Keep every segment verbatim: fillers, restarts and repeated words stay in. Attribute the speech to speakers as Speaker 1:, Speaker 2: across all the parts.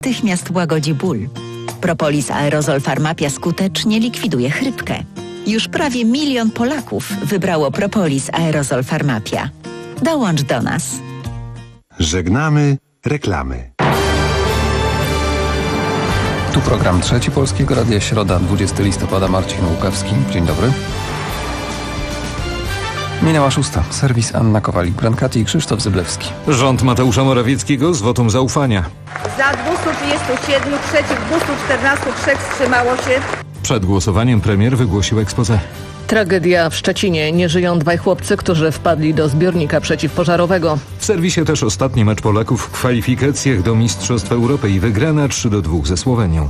Speaker 1: natychmiast łagodzi ból. Propolis Aerozol Pharmapia skutecznie likwiduje chrypkę. Już prawie milion Polaków wybrało Propolis Aerozol Pharmapia. Dołącz do nas.
Speaker 2: Żegnamy reklamy.
Speaker 3: Tu program Trzeci Polskiego Radia, środa, dwudziestego listopada, Marcin Łukawski. Dzień dobry. Minęła szósta. Serwis Anna Kowalik-Brankati i Krzysztof Zyblewski.
Speaker 4: Rząd Mateusza Morawieckiego z wotum zaufania.
Speaker 5: Za dwieście trzydzieści siedem, przeciw dwieście czternaście, trzech wstrzymało się.
Speaker 4: Przed głosowaniem premier wygłosił exposé.
Speaker 6: Tragedia w Szczecinie. Nie żyją dwaj chłopcy, którzy wpadli do zbiornika przeciwpożarowego.
Speaker 4: W serwisie też ostatni mecz Polaków w kwalifikacjach do Mistrzostw Europy i wygrana trzy do dwóch ze Słowenią.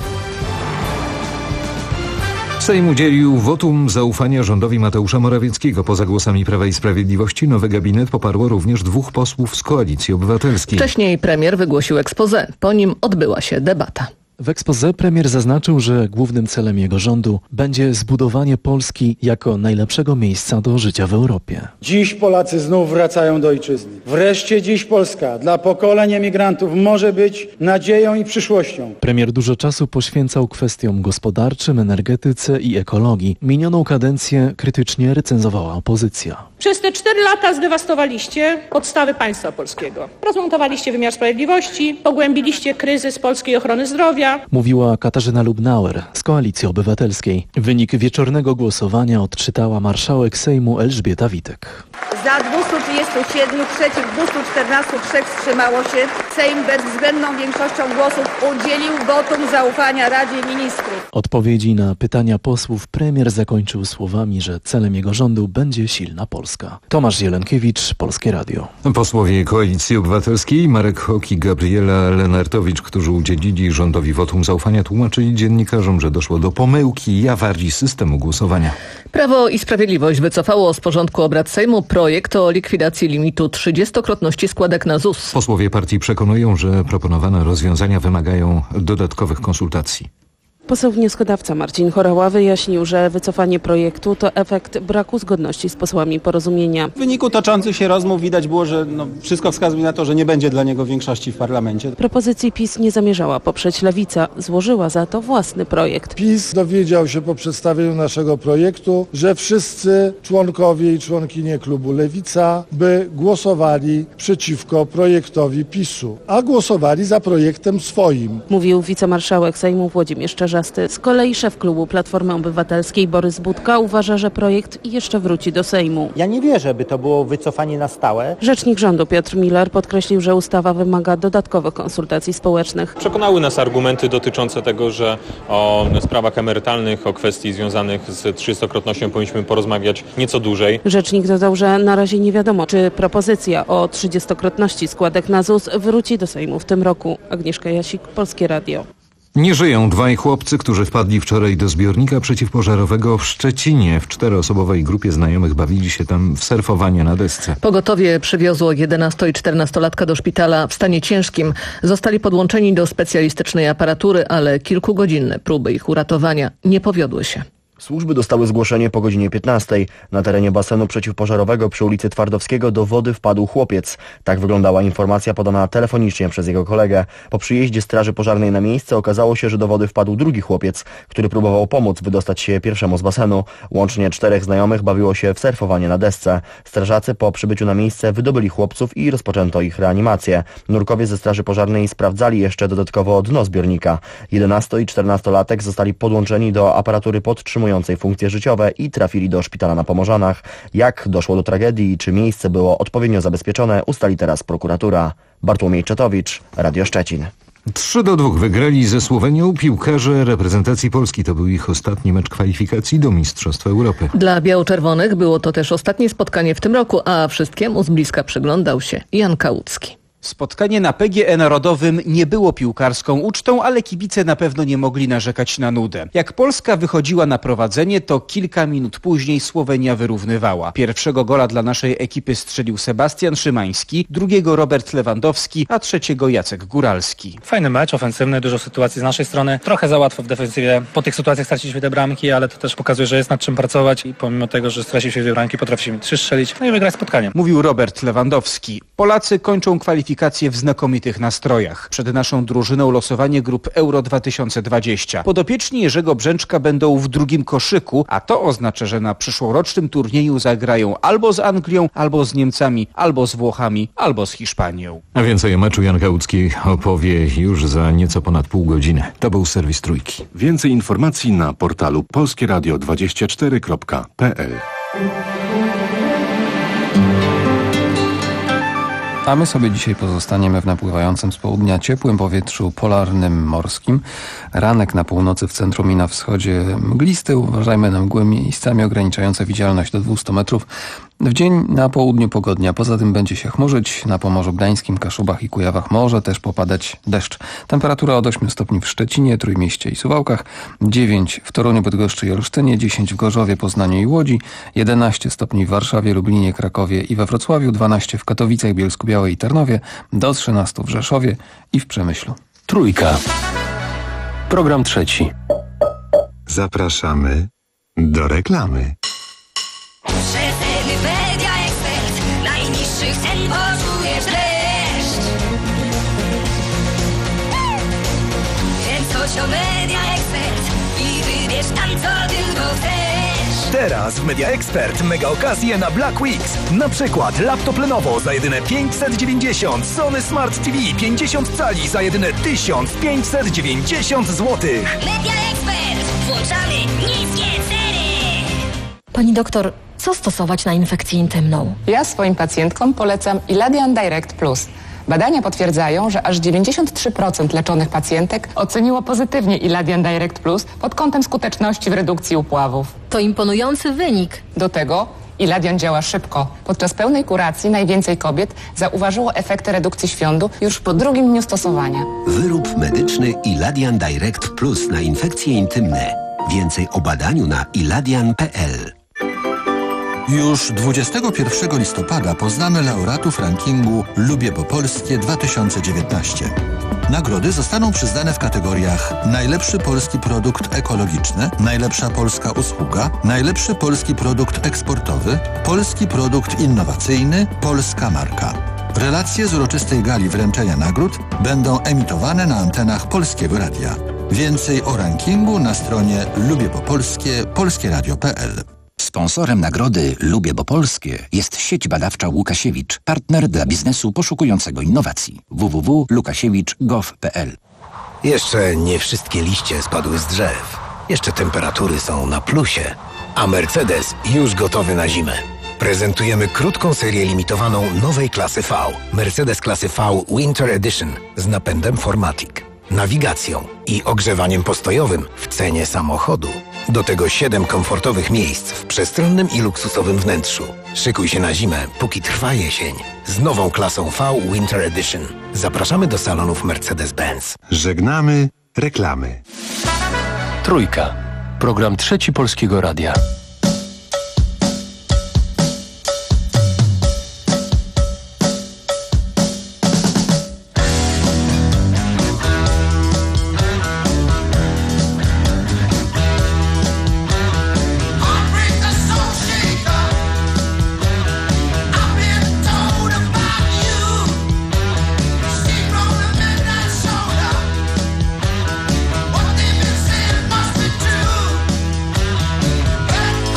Speaker 4: Sejm udzielił wotum zaufania rządowi Mateusza Morawieckiego. Poza głosami Prawa i Sprawiedliwości nowy gabinet poparło również dwóch posłów z Koalicji Obywatelskiej.
Speaker 6: Wcześniej premier wygłosił exposé. Po nim odbyła się debata.
Speaker 7: W exposé premier zaznaczył, że głównym celem jego rządu będzie zbudowanie Polski jako najlepszego miejsca do życia w Europie.
Speaker 8: Dziś Polacy znów wracają do ojczyzny. Wreszcie dziś Polska dla pokoleń emigrantów może być nadzieją i przyszłością.
Speaker 7: Premier dużo czasu poświęcał kwestiom gospodarczym, energetyce i ekologii. Minioną kadencję krytycznie recenzowała opozycja.
Speaker 9: Przez te cztery lata zdewastowaliście podstawy państwa polskiego. Rozmontowaliście wymiar sprawiedliwości, pogłębiliście kryzys polskiej ochrony zdrowia.
Speaker 7: Mówiła Katarzyna Lubnauer z Koalicji Obywatelskiej. Wynik wieczornego głosowania odczytała marszałek Sejmu Elżbieta Witek.
Speaker 5: Za dwieście trzydzieści siedem, przeciw dwieście czternaście, trzech wstrzymało się. Sejm bezwzględną większością głosów udzielił wotum zaufania Radzie Ministrów.
Speaker 7: Odpowiedzi na pytania posłów premier zakończył słowami, że celem jego rządu będzie silna Polska. Tomasz Jelenkiewicz, Polskie Radio.
Speaker 4: Posłowie Koalicji Obywatelskiej Marek Hok i Gabriela Lenartowicz, którzy udzielili rządowi wotum zaufania, tłumaczyli dziennikarzom, że doszło do pomyłki i awarii systemu głosowania.
Speaker 6: Prawo i Sprawiedliwość wycofało z porządku obrad Sejmu projekt o likwidacji limitu trzydziestokrotności składek na Z U S.
Speaker 4: Posłowie partii przekonują, że proponowane rozwiązania wymagają dodatkowych konsultacji.
Speaker 10: Poseł wnioskodawca Marcin Horała wyjaśnił, że wycofanie projektu to efekt braku zgodności z posłami Porozumienia.
Speaker 11: W wyniku toczących się rozmów widać było, że no, wszystko wskazuje na to, że nie będzie dla niego większości w parlamencie.
Speaker 10: Propozycji PiS nie zamierzała poprzeć Lewica, złożyła za to własny projekt.
Speaker 12: PiS dowiedział się po przedstawieniu naszego projektu, że wszyscy członkowie i członkinie klubu Lewica by głosowali przeciwko projektowi PiSu, a głosowali za projektem swoim.
Speaker 10: Mówił wicemarszałek Sejmu Włodzimierz Czarzasty. Z kolei szef klubu Platformy Obywatelskiej Borys Budka uważa, że projekt jeszcze wróci do Sejmu.
Speaker 13: Ja nie wierzę, by to było wycofanie na stałe.
Speaker 10: Rzecznik rządu Piotr Miller podkreślił, że ustawa wymaga dodatkowych konsultacji społecznych.
Speaker 14: Przekonały nas argumenty dotyczące tego, że o sprawach emerytalnych, o kwestii związanych z trzydziestokrotnością powinniśmy porozmawiać nieco dłużej.
Speaker 10: Rzecznik dodał, że na razie nie wiadomo, czy propozycja o trzydziestokrotności składek na Z U S wróci do Sejmu w tym roku. Agnieszka Jasik, Polskie Radio.
Speaker 4: Nie żyją dwaj chłopcy, którzy wpadli wczoraj do zbiornika przeciwpożarowego w Szczecinie. W czteroosobowej grupie znajomych bawili się tam w surfowanie na desce.
Speaker 6: Pogotowie przywiozło jedenasto- i czternastolatka do szpitala w stanie ciężkim. Zostali podłączeni do specjalistycznej aparatury, ale kilkugodzinne próby ich uratowania nie powiodły się.
Speaker 15: Służby dostały zgłoszenie po godzinie piętnastej. Na terenie basenu przeciwpożarowego przy ulicy Twardowskiego do wody wpadł chłopiec. Tak wyglądała informacja podana telefonicznie przez jego kolegę. Po przyjeździe straży pożarnej na miejsce okazało się, że do wody wpadł drugi chłopiec, który próbował pomóc wydostać się pierwszemu z basenu. Łącznie czterech znajomych bawiło się w surfowanie na desce. Strażacy po przybyciu na miejsce wydobyli chłopców i rozpoczęto ich reanimację. Nurkowie ze straży pożarnej sprawdzali jeszcze dodatkowo dno zbiornika. jedenasto- i czternastolatek zostali podłączeni do aparatury podtrzymującej funkcje życiowe i trafili do szpitala na Pomorzanach. Jak doszło do tragedii i czy miejsce było odpowiednio zabezpieczone, ustali teraz prokuratura. Bartłomiej Czetowicz, Radio Szczecin.
Speaker 4: trzy do dwóch wygrali ze Słowenią piłkarze reprezentacji Polski. To był ich ostatni mecz kwalifikacji do Mistrzostw Europy.
Speaker 6: Dla biało-czerwonych było to też ostatnie spotkanie w tym roku, a wszystkiemu z bliska przyglądał się Jan Kałucki.
Speaker 16: Spotkanie na P G E Narodowym nie było piłkarską ucztą, ale kibice na pewno nie mogli narzekać na nudę. Jak Polska wychodziła na prowadzenie, to kilka minut później Słowenia wyrównywała. Pierwszego gola dla naszej ekipy strzelił Sebastian Szymański, drugiego Robert Lewandowski, a trzeciego Jacek Góralski.
Speaker 17: Fajny mecz, ofensywny, dużo sytuacji z naszej strony. Trochę za łatwo w defensywie. Po tych sytuacjach straciliśmy te bramki, ale to też pokazuje, że jest nad czym pracować i pomimo tego, że straciliśmy dwie bramki, potrafiliśmy trzy strzelić, no i wygrać spotkanie.
Speaker 16: Mówił Robert Lewandowski. Polacy kończą kwalifikację kwalifikacje w znakomitych nastrojach. Przed naszą drużyną losowanie grup Euro dwa tysiące dwadzieścia. Podopieczni Jerzego Brzęczka będą w drugim koszyku, a to oznacza, że na przyszłorocznym turnieju zagrają albo z Anglią, albo z Niemcami, albo z Włochami, albo z Hiszpanią.
Speaker 4: A więcej o meczu Jan Kałucki opowie już za nieco ponad pół godziny. To był serwis Trójki.
Speaker 2: Więcej informacji na portalu polskie radio dwadzieścia cztery kropka p l.
Speaker 3: A my sobie dzisiaj pozostaniemy w napływającym z południa ciepłym powietrzu polarnym morskim. Ranek na północy, w centrum i na wschodzie mglisty. Uważajmy na mgły miejscami ograniczające widzialność do dwieście metrów. W dzień na południu pogodnia. Poza tym będzie się chmurzyć. Na Pomorzu Gdańskim, Kaszubach i Kujawach może też popadać deszcz. Temperatura od ośmiu stopni w Szczecinie, Trójmieście i Suwałkach, dziewięć w Toruniu, Bydgoszczy i Olsztynie, dziesięć w Gorzowie, Poznaniu i Łodzi, jedenaście stopni w Warszawie, Lublinie, Krakowie i we Wrocławiu, dwanaście w Katowicach, Bielsku-Białej i Tarnowie, do trzynastu w Rzeszowie i w Przemyślu.
Speaker 18: Trójka. Program trzeci.
Speaker 2: Zapraszamy do reklamy.
Speaker 19: Media Expert. Najniższych cen poczujesz dreszcz. Więc chodź do Media Expert i wybierz tam, co tylko chcesz.
Speaker 18: Teraz w Media Expert mega okazje na Black Weeks. Na przykład laptop Lenovo za jedyne pięćset dziewięćdziesiąt, Sony Smart T V pięćdziesiąt cali za jedyne tysiąc pięćset dziewięćdziesiąt złotych.
Speaker 19: Media Expert. Włączamy niskie ceny.
Speaker 20: Pani doktor, co stosować na infekcję intymną?
Speaker 21: Ja swoim pacjentkom polecam Iladian Direct Plus. Badania potwierdzają, że aż dziewięćdziesiąt trzy procent leczonych pacjentek oceniło pozytywnie Iladian Direct Plus pod kątem skuteczności w redukcji upławów.
Speaker 20: To imponujący wynik.
Speaker 21: Do tego Iladian działa szybko. Podczas pełnej kuracji najwięcej kobiet zauważyło efekty redukcji świądu już po drugim dniu stosowania.
Speaker 22: Wyrób medyczny Iladian Direct Plus na infekcje intymne. Więcej o badaniu na iladian kropka p l.
Speaker 23: Już dwudziestego pierwszego listopada poznamy laureatów rankingu Lubię Bo Polskie dwa tysiące dziewiętnaście. Nagrody zostaną przyznane w kategoriach najlepszy polski produkt ekologiczny, najlepsza polska usługa, najlepszy polski produkt eksportowy, polski produkt innowacyjny, polska marka. Relacje z uroczystej gali wręczenia nagród będą emitowane na antenach Polskiego Radia. Więcej o rankingu na stronie lubię bo polskie polskie radio kropka p l.
Speaker 24: Sponsorem nagrody Lubię Bo Polskie jest sieć badawcza Łukasiewicz, partner dla biznesu poszukującego innowacji. w w w kropka łukasiewicz kropka gov kropka p l.
Speaker 18: Jeszcze nie wszystkie liście spadły z drzew. Jeszcze temperatury są na plusie. A Mercedes już gotowy na zimę. Prezentujemy krótką serię limitowaną nowej klasy V. Mercedes klasy V Winter Edition z napędem cztery matic, nawigacją i ogrzewaniem postojowym w cenie samochodu. Do tego siedem komfortowych miejsc w przestronnym i luksusowym wnętrzu. Szykuj się na zimę, póki trwa jesień. Z nową klasą V Winter Edition. Zapraszamy do salonów Mercedes-Benz.
Speaker 2: Żegnamy reklamy.
Speaker 18: Trójka. Program trzeci Polskiego Radia.
Speaker 19: What they've been saying must be true.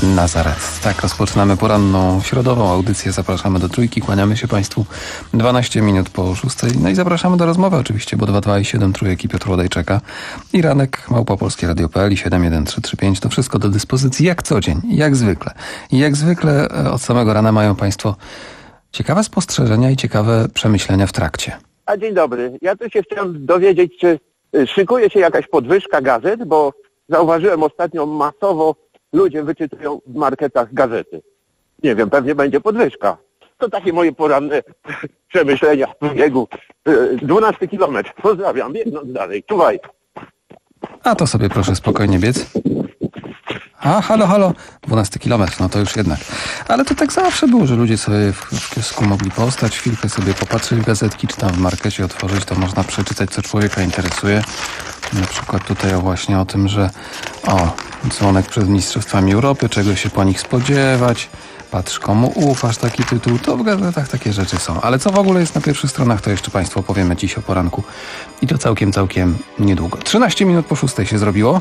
Speaker 3: Nazaret. Tak rozpoczynamy poranną środową audycję. Zapraszamy do trójki, kłaniamy się Państwu dwanaście minut po szóstej. No i zapraszamy do rozmowy oczywiście, bo dwa dwa i siedem trójek i Piotr Łodajczaka i ranek małpa polskie radio kropka p l i siedem jeden trzy trzy pięć. To wszystko do dyspozycji jak co dzień, jak zwykle. I jak zwykle od samego rana mają Państwo ciekawe spostrzeżenia i ciekawe przemyślenia w trakcie.
Speaker 1: A dzień dobry. Ja tu się chciałem dowiedzieć, czy szykuje się jakaś podwyżka gazet, bo zauważyłem ostatnio masowo ludzie wyczytują w marketach gazety. Nie wiem, pewnie będzie podwyżka. To takie moje poranne przemyślenia w biegu. dwunasty kilometr. Pozdrawiam, biegnąc dalej. Czuwaj.
Speaker 3: A to sobie proszę spokojnie biec. A, halo, halo, dwunasty kilometr, no to już jednak. Ale to tak zawsze było, że ludzie sobie w, w kiosku mogli postać, chwilkę sobie popatrzeć w gazetki, czy tam w markecie otworzyć, to można przeczytać, co człowieka interesuje. Na przykład tutaj o właśnie o tym, że o, dzwonek przed Mistrzostwami Europy, czego się po nich spodziewać, patrz komu ufasz, taki tytuł, to w gazetach takie rzeczy są. Ale co w ogóle jest na pierwszych stronach, to jeszcze Państwu opowiemy dziś o poranku. I to całkiem, całkiem niedługo. trzynaście minut po szóstej się zrobiło.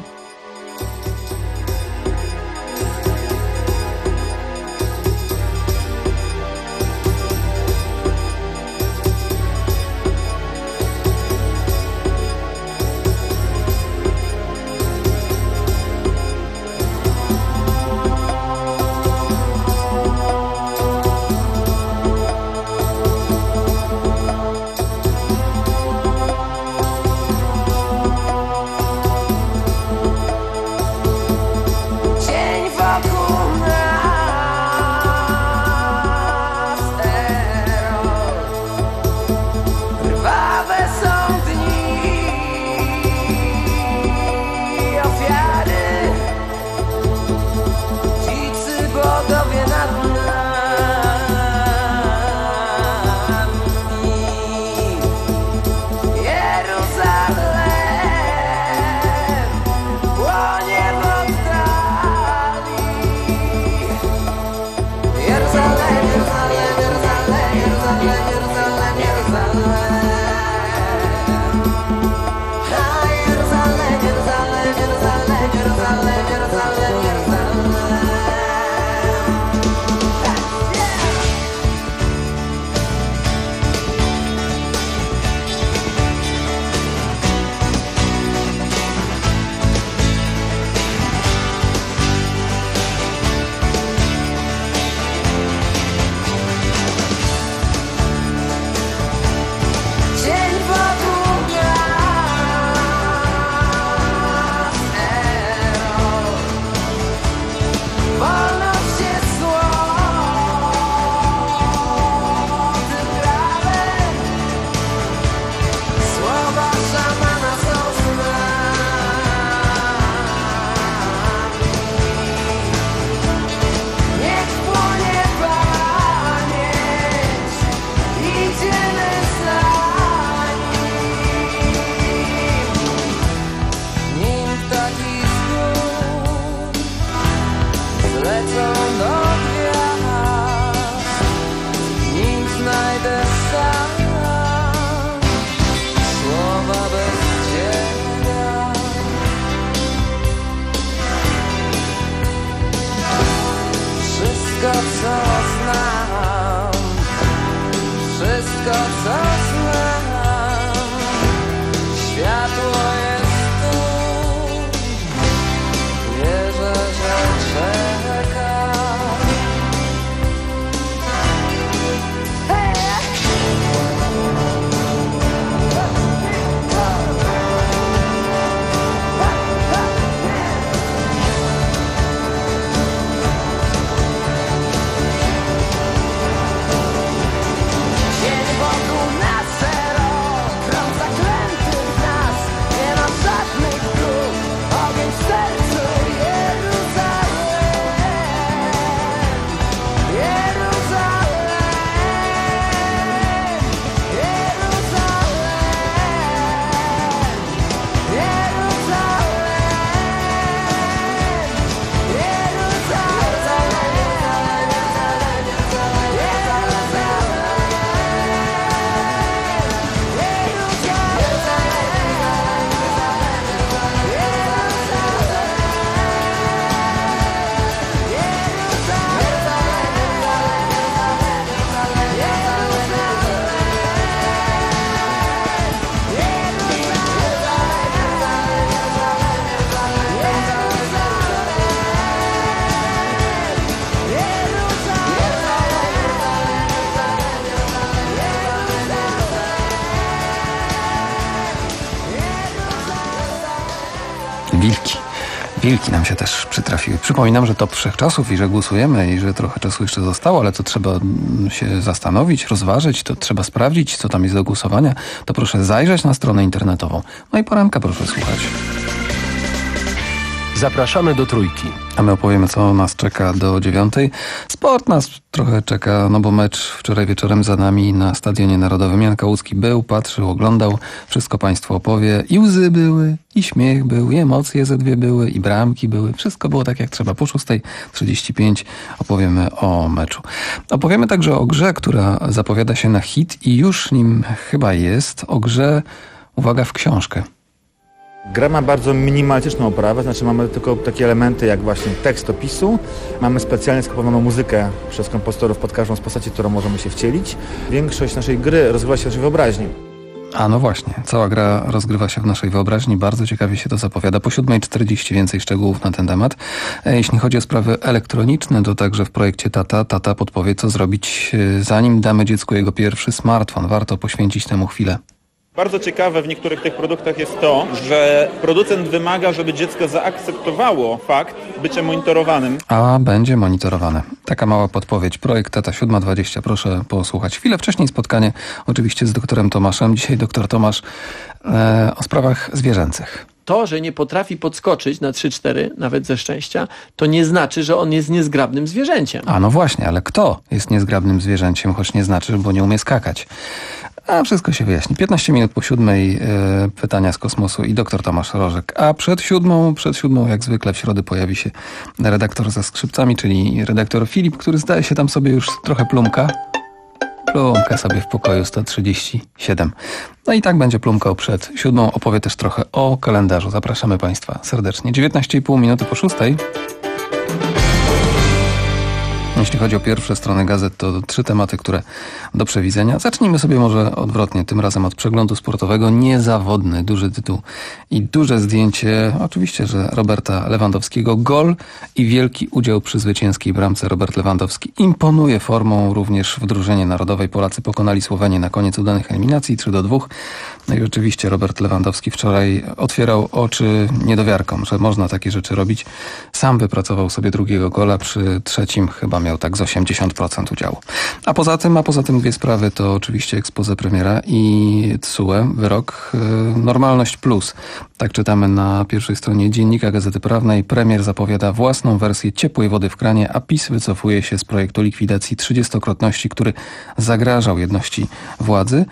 Speaker 3: Wilki nam się też przytrafiły. Przypominam, że to wszechczasów i że głosujemy i że trochę czasu jeszcze zostało, ale to trzeba się zastanowić, rozważyć, to trzeba sprawdzić, co tam jest do głosowania. To proszę zajrzeć na stronę internetową. No i poranka proszę słuchać.
Speaker 5: Zapraszamy do Trójki.
Speaker 3: A my opowiemy, co nas czeka do dziewiątej. Sport nas trochę czeka, no bo mecz wczoraj wieczorem za nami na Stadionie Narodowym. Jan Kałucki był, patrzył, oglądał. Wszystko Państwu opowie. I łzy były, i śmiech był, i emocje ze dwie były, i bramki były. Wszystko było tak jak trzeba. Po szóstej trzydzieści pięć opowiemy o meczu. Opowiemy także o grze, która zapowiada się na hit i już nim chyba jest. O grze, uwaga, w książkę.
Speaker 7: Gra ma bardzo minimalistyczną oprawę, znaczy mamy tylko takie elementy jak właśnie tekst opisu. Mamy specjalnie skupowaną muzykę przez kompozytorów pod każdą z postaci, którą możemy się wcielić. Większość naszej gry rozgrywa się w naszej wyobraźni.
Speaker 3: A no właśnie, cała gra rozgrywa się w naszej wyobraźni, bardzo ciekawie się to zapowiada. Po siódmej czterdzieści więcej szczegółów na ten temat. Jeśli chodzi o sprawy elektroniczne, to także w projekcie Tata, Tata podpowie, co zrobić, zanim damy dziecku jego pierwszy smartfon. Warto poświęcić temu chwilę.
Speaker 8: Bardzo ciekawe w niektórych tych produktach jest to, że producent wymaga, żeby dziecko zaakceptowało fakt bycia monitorowanym.
Speaker 3: A będzie monitorowane. Taka mała podpowiedź. Projekt Tata siódma dwadzieścia. Proszę posłuchać. Chwilę wcześniej spotkanie oczywiście z doktorem Tomaszem. Dzisiaj doktor Tomasz e, o sprawach zwierzęcych.
Speaker 9: To, że nie potrafi podskoczyć na trzy cztery, nawet ze szczęścia, to nie znaczy, że on jest niezgrabnym zwierzęciem.
Speaker 3: A no właśnie, ale kto jest niezgrabnym zwierzęciem, choć nie znaczy, bo nie umie skakać. A wszystko się wyjaśni. piętnaście minut po siódmej e, pytania z kosmosu i doktor Tomasz Rożek. A przed siódmą, przed siódmą jak zwykle w środę pojawi się redaktor ze skrzypcami, czyli redaktor Filip, który zdaje się tam sobie już trochę plumka. Plumka sobie w pokoju sto trzydzieści siedem. No i tak będzie plumkał przed siódmą. Opowie też trochę o kalendarzu. Zapraszamy Państwa serdecznie. dziewiętnaście i pół minuty po szóstej. Jeśli chodzi o pierwsze strony gazet, to trzy tematy, które do przewidzenia. Zacznijmy sobie może odwrotnie, tym razem od przeglądu sportowego. Niezawodny, duży tytuł i duże zdjęcie, oczywiście, że Roberta Lewandowskiego. Gol i wielki udział przy zwycięskiej bramce. Robert Lewandowski imponuje formą również w drużynie narodowej. Polacy pokonali Słowenię na koniec udanych eliminacji trzy do dwóch. No i oczywiście Robert Lewandowski wczoraj otwierał oczy niedowiarkom, że można takie rzeczy robić. Sam wypracował sobie drugiego gola, przy trzecim chyba miał tak z osiemdziesiąt procent udziału. A poza tym, a poza tym dwie sprawy to oczywiście expose premiera i T S U E, wyrok yy, Normalność Plus. Tak czytamy na pierwszej stronie Dziennika Gazety Prawnej. Premier zapowiada własną wersję ciepłej wody w kranie, a PiS wycofuje się z projektu likwidacji trzydziestokrotności, który zagrażał jedności władzy.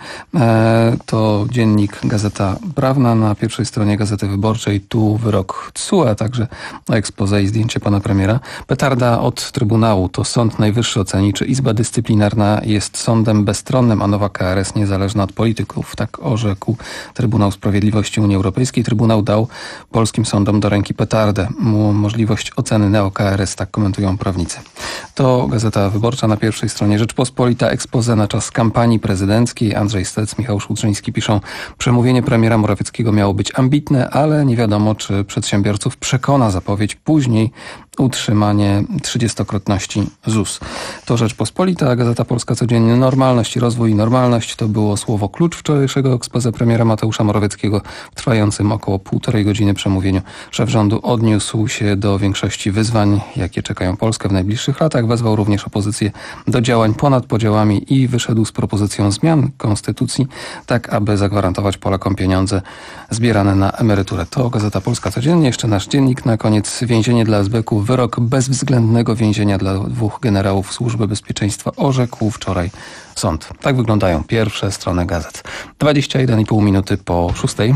Speaker 3: E, to Dziennik Gazeta Prawna na pierwszej stronie Gazety Wyborczej. Tu wyrok T S U E, a także expose i zdjęcie pana premiera. Petarda od Trybunału. To Sąd Najwyższy oceni, czy Izba Dyscyplinarna jest sądem bezstronnym, a nowa K R S niezależna od polityków. Tak orzekł Trybunał Sprawiedliwości Unii Europejskiej. Trybunał dał polskim sądom do ręki petardę. Możliwość oceny neo-K R S, tak komentują prawnicy. To Gazeta Wyborcza na pierwszej stronie. Rzeczpospolita, expose na czas kampanii prezydenckiej. Andrzej Stec, Michał Szłudrzyński piszą: przemówienie premiera Morawieckiego miało być ambitne, ale nie wiadomo, czy przedsiębiorców przekona zapowiedź później utrzymanie trzydziestokrotności Z U S. To Rzeczpospolita, Gazeta Polska codziennie. Normalność i rozwój. Normalność to było słowo klucz wczorajszego expose premiera Mateusza Morawieckiego. W trwającym około półtorej godziny przemówieniu szef rządu odniósł się do większości wyzwań, jakie czekają Polskę w najbliższych latach. Wezwał również opozycję do działań ponad podziałami i wyszedł z propozycją zmian konstytucji, tak aby zagwarantować Polakom pieniądze zbierane na emeryturę. To Gazeta Polska codziennie. Jeszcze nasz dziennik na koniec. Więzienie dla esbeków. Wyrok bezwzględnego więzienia dla dwóch generałów Służby Bezpieczeństwa orzekł wczoraj sąd. Tak wyglądają pierwsze strony gazet. dwadzieścia jeden i pół minuty po szóstej.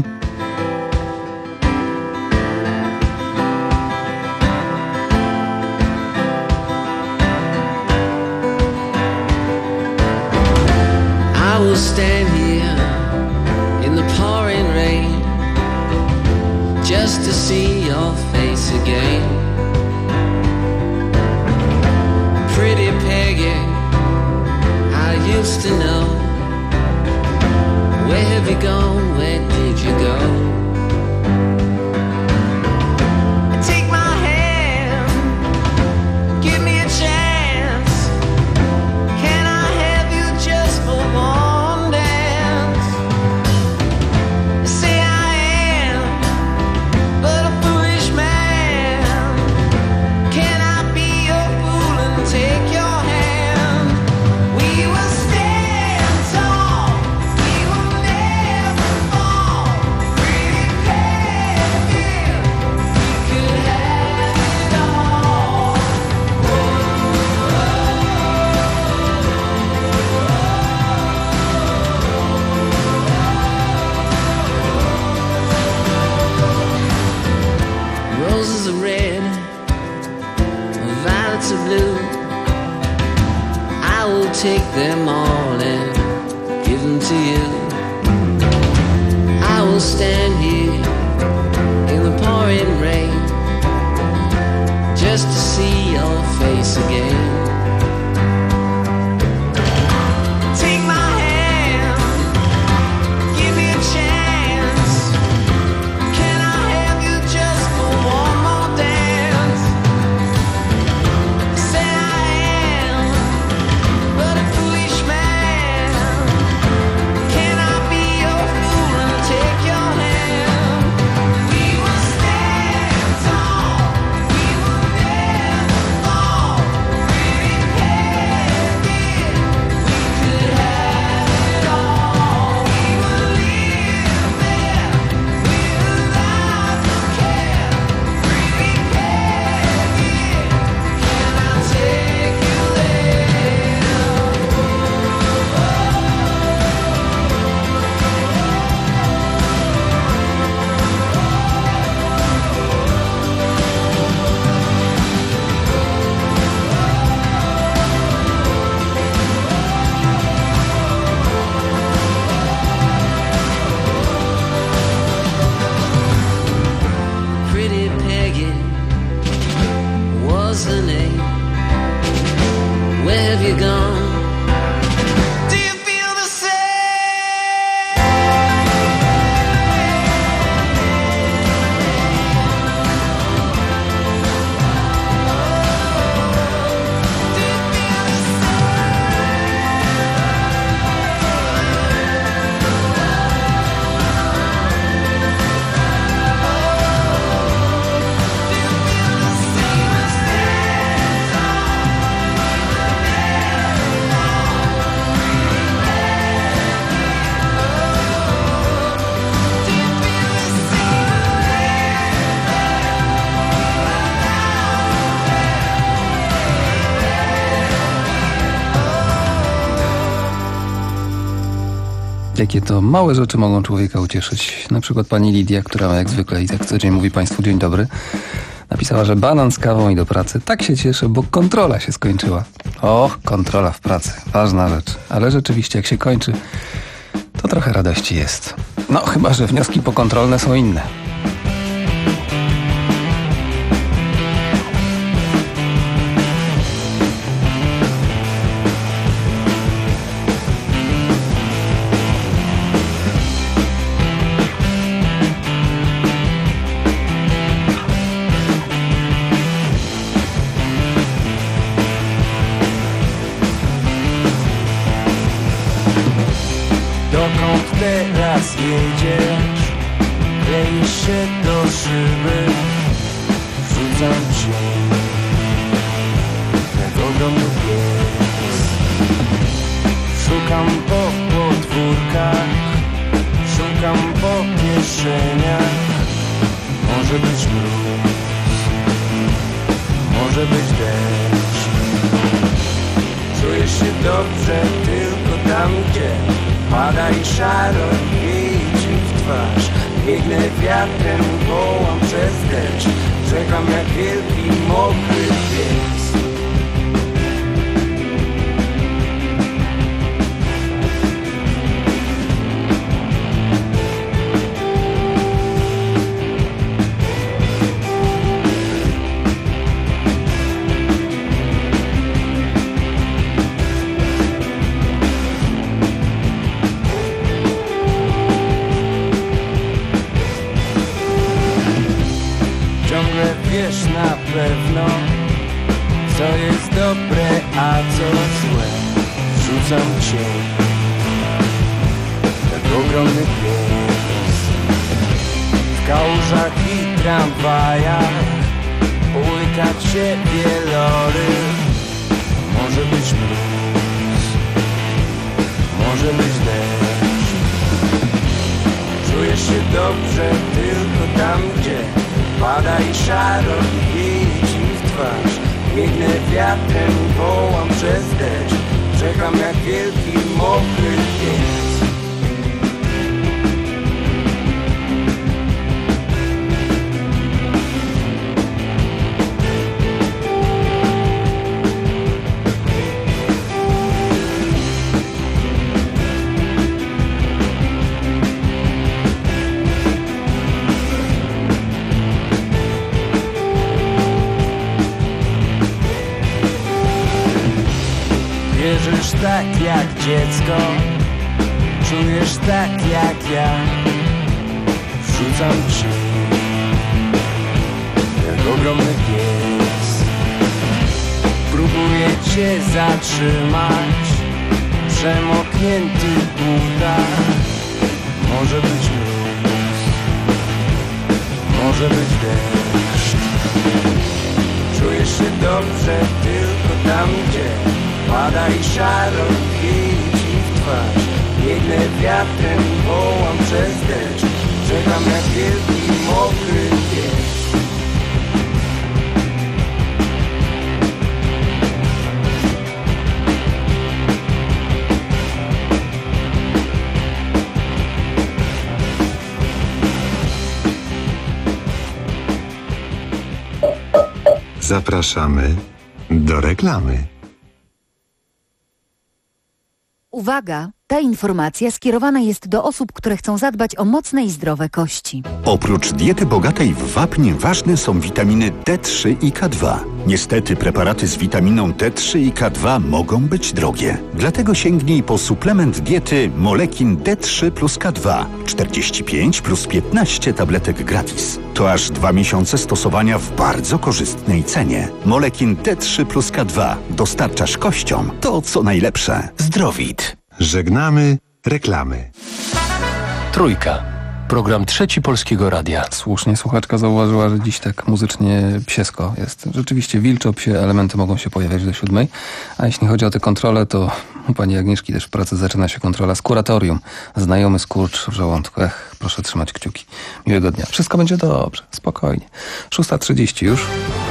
Speaker 25: I will stand here in the pouring rain just to see your face again. Pretty Peggy, I used to know. Where have you gone? Where did you go? Take my hand, give me a chance. Can I have you just for one dance? Say I am but a foolish man. nights are blue, I will take them all and give them to you. I will stand here in the pouring rain just to see your face again.
Speaker 3: Jakie to małe rzeczy mogą człowieka ucieszyć. Na przykład pani Lidia, która jak zwykle i tak co dzień mówi Państwu dzień dobry, napisała, że banan z kawą i do pracy. Tak się cieszę, bo kontrola się skończyła. Och, kontrola w pracy. Ważna rzecz. Ale rzeczywiście jak się kończy, to trochę radości jest. No chyba, że wnioski pokontrolne są inne.
Speaker 5: Teraz jedziesz, kleisz się do szyby, rzucam cień, jak ogromny pies. Szukam po podwórkach, szukam po kieszeniach. Może być mróz, może być deszcz. Czujesz się dobrze tylko tam, gdzie pada i szaro i ci w twarz. Biegnę wiatrem, wołam przez deszcz. Czekam jak wielki, mokry pies. Wiesz na pewno, co jest dobre, a co złe. Rzucam cień, jak ogromny pies. W kałużach i tramwajach łykać się wieloryb. Może być mróz, może być deszcz. Czujesz się dobrze tylko tam, gdzie pada i szaro i ci w twarz. Biegnę wiatrem, wołam przez deszcz. Czekam jak wielki, mokry pies. Wierzysz tak jak dziecko, czujesz tak jak ja. Wrzucam cię jak ogromny pies. Próbuję cię zatrzymać w przemokniętych butach. Może być mróz, może być deszcz. Czujesz się dobrze tylko tam, gdzie pada i szaro wieje ci w twarz. Biegnę wiatrem i wołam przez deszcz. Czekam jak wielki mokry pies.
Speaker 2: Zapraszamy do reklamy.
Speaker 10: Uwaga! Ta informacja skierowana jest do osób, które chcą zadbać o mocne i zdrowe kości.
Speaker 11: Oprócz diety bogatej w wapń ważne są witaminy D trzy i K dwa. Niestety preparaty z witaminą D trzy i K dwa mogą być drogie. Dlatego sięgnij po suplement diety Molekin D trzy plus K dwa. czterdzieści pięć plus piętnaście tabletek gratis. To aż dwa miesiące stosowania w bardzo korzystnej cenie. Molekin D trzy plus K dwa. Dostarczasz kościom to, co najlepsze. Zdrowit.
Speaker 2: Żegnamy reklamy.
Speaker 12: Trójka. Program Trzeci Polskiego Radia.
Speaker 3: Słusznie słuchaczka zauważyła, że dziś tak muzycznie psiesko jest. Rzeczywiście wilczo psie elementy mogą się pojawiać do siódmej. A jeśli chodzi o te kontrole, to u pani Agnieszki też w pracy zaczyna się kontrola z kuratorium. Znajomy skurcz w żołądku. Ech, proszę trzymać kciuki. Miłego dnia. Wszystko będzie dobrze. Spokojnie. szósta trzydzieści już.